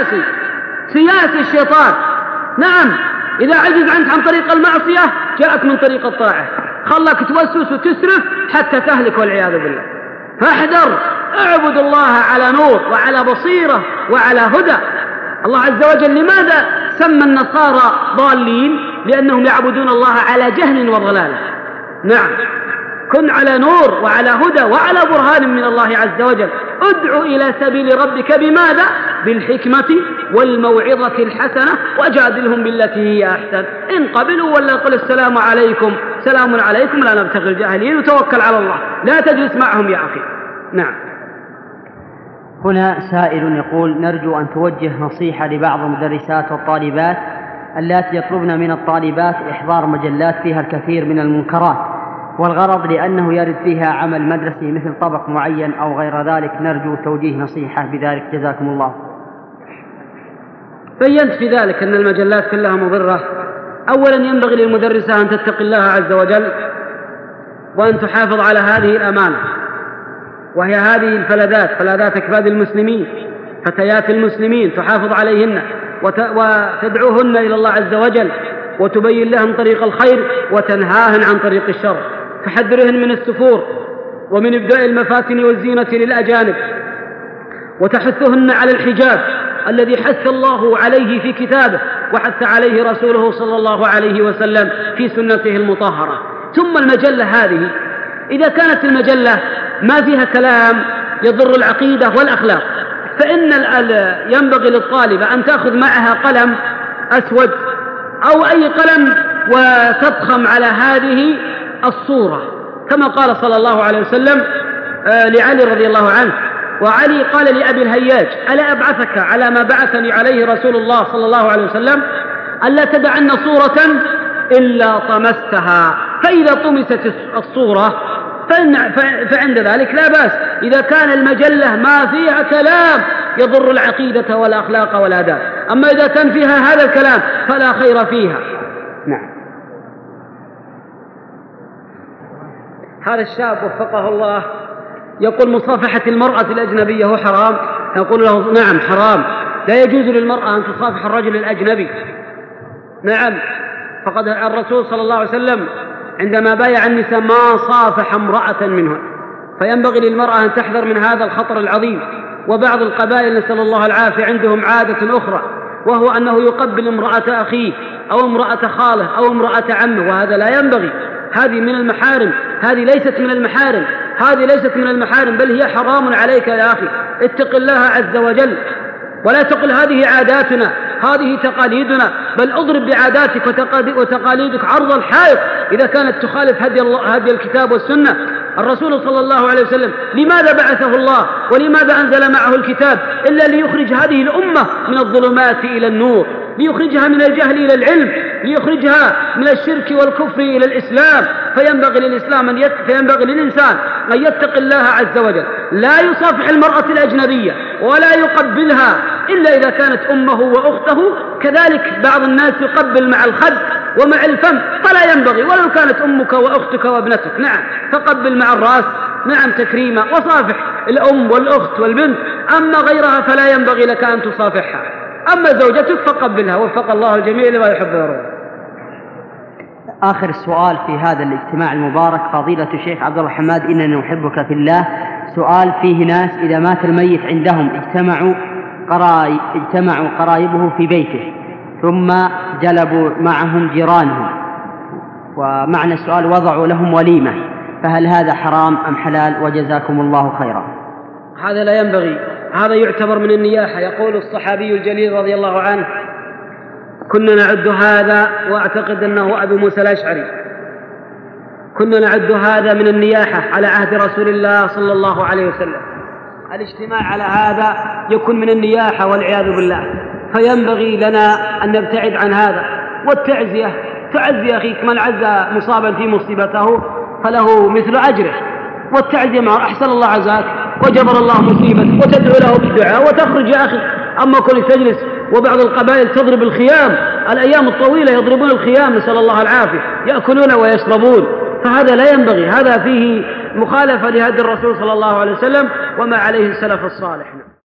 سياسي الشيطان. نعم، إذا عجز عنك عن طريق المعصية جاءك من طريق الطاعة، خلك توسوس وتسرف حتى تهلك والعياذ بالله. فاحذر، اعبد الله على نور وعلى بصيرة وعلى هدى. الله عز وجل لماذا سمى النصارى ضالين؟ لأنهم يعبدون الله على جهل وضلالة. نعم، كن على نور وعلى هدى وعلى برهان من الله عز وجل. ادعو إلى سبيل ربك بماذا؟ بالحكمة والموعظة الحسنة وجادلهم بالتي هي أحسن. إن قبلوا ولا قل السلام عليكم، سلام عليكم، لا نبتغي الجاهلين، وتوكل على الله، لا تجلس معهم يا أخي. نعم. هنا سائل يقول: نرجو أن توجه نصيحة لبعض المدرسات والطالبات اللاتي يطلبن من الطالبات إحضار مجلات فيها الكثير من المنكرات، والغرض لأنه يرد فيها عمل مدرسي مثل طبق معين أو غير ذلك. نرجو توجيه نصيحة بذلك، جزاكم الله. بينت في ذلك أن المجلات كلها مضرة. أولا ينبغي للمدرسة أن تتقي الله عز وجل وأن تحافظ على هذه الأمانة، وهي هذه الفلذات، فلذات أكباد المسلمين، فتيات المسلمين، تحافظ عليهن وتدعوهن إلى الله عز وجل وتبين لهم طريق الخير وتنهاهن عن طريق الشر، تحذرهن من السفور ومن إبداء المفاتن والزينة للأجانب، وتحثهن على الحجاب الذي حث الله عليه في كتابه وحث عليه رسوله صلى الله عليه وسلم في سنته المطهرة. ثم المجلة هذه إذا كانت المجلة ما فيها كلام يضر العقيدة والأخلاق، فإن ينبغي للطالبة أن تأخذ معها قلم أسود أو أي قلم وتضخم على هذه الصورة، كما قال صلى الله عليه وسلم لعلي رضي الله عنه، وعلي قال لأبي الهياج: ألا أبعثك على ما بعثني عليه رسول الله صلى الله عليه وسلم ألا تدعن صورة إلا طمستها، فإذا طمست الصورة فعند ذلك لا بأس، إذا كان المجلة ما فيها كلام يضر العقيدة والأخلاق والآداب. أما إذا كان فيها هذا الكلام فلا خير فيها. نعم. هذا الشاب وفقه الله يقول: مصافحة المرأة الأجنبية هو حرام؟ يقول له: نعم حرام، لا يجوز للمرأة أن تصافح الرجل الأجنبي. نعم، فقد الرسول صلى الله عليه وسلم عندما بايع النساء ما صافح امرأة منهن، فينبغي للمرأة أن تحذر من هذا الخطر العظيم. وبعض القبائل نسأل الله العافية عندهم عادة أخرى، وهو أنه يقبل امرأة أخيه أو امرأة خاله أو امرأة عمه، وهذا لا ينبغي. هذه من المحارم، هذه ليست من المحارم، هذه ليست من المحارم، بل هي حرام عليك يا أخي. اتق الله عز وجل ولا تقل هذه عاداتنا، هذه تقاليدنا، بل اضرب بعاداتك وتقاليدك عرض الحائط إذا كانت تخالف هدي الكتاب والسنة. الرسول صلى الله عليه وسلم لماذا بعثه الله ولماذا أنزل معه الكتاب؟ إلا ليخرج هذه الأمة من الظلمات إلى النور، ليخرجها من الجهل إلى العلم، ليخرجها من الشرك والكفر إلى الإسلام. فينبغي للإنسان أن يتق الله عز وجل، لا يصافح المرأة الأجنبية ولا يقبلها إلا إذا كانت أمه وأخته. كذلك بعض الناس يقبل مع الخد ومع الفم، فلا ينبغي، ولو كانت أمك وأختك وابنتك. نعم، فقبل مع الرأس، نعم تكريما، وصافح الأم والأخت والبنت. أما غيرها فلا ينبغي لك أن تصافحها. أما زوجتك فقبلها، وفق الله الجميع لما يحب ويرضى. آخر السؤال في هذا الاجتماع المبارك فضيلة الشيخ عبد الله حماد: إنني أحبك في الله. سؤال: فيه ناس إذا مات الميت عندهم اجتمعوا قرايبه في بيته ثم جلبوا معهم جيرانهم، ومعنى السؤال وضعوا لهم وليمة، فهل هذا حرام أم حلال؟ وجزاكم الله خيرا. هذا لا ينبغي، هذا يعتبر من النياحة. يقول الصحابي الجليل رضي الله عنه: كنا نعد هذا، وأعتقد أنه أبو موسى الأشعري، كنا نعد هذا من النياحة على عهد رسول الله صلى الله عليه وسلم. الاجتماع على هذا يكون من النياحة والعياذ بالله، فينبغي لنا أن نبتعد عن هذا. والتعزية، تعزي أخيك من عز مصابا في مصيبته فله مثل أجره، والتعزية مع أحسن الله عزاك وجبر الله مصيبتك، وتدعو له بالدعاء وتخرج يا أخي. أما كونك تجلس وبعض القبائل تضرب الخيام، الأيام الطويلة يضربون الخيام نسأل الله العافية، يأكلون ويشربون، فهذا لا ينبغي، هذا فيه مخالفة لهدي الرسول صلى الله عليه وسلم وما عليه السلف الصالح.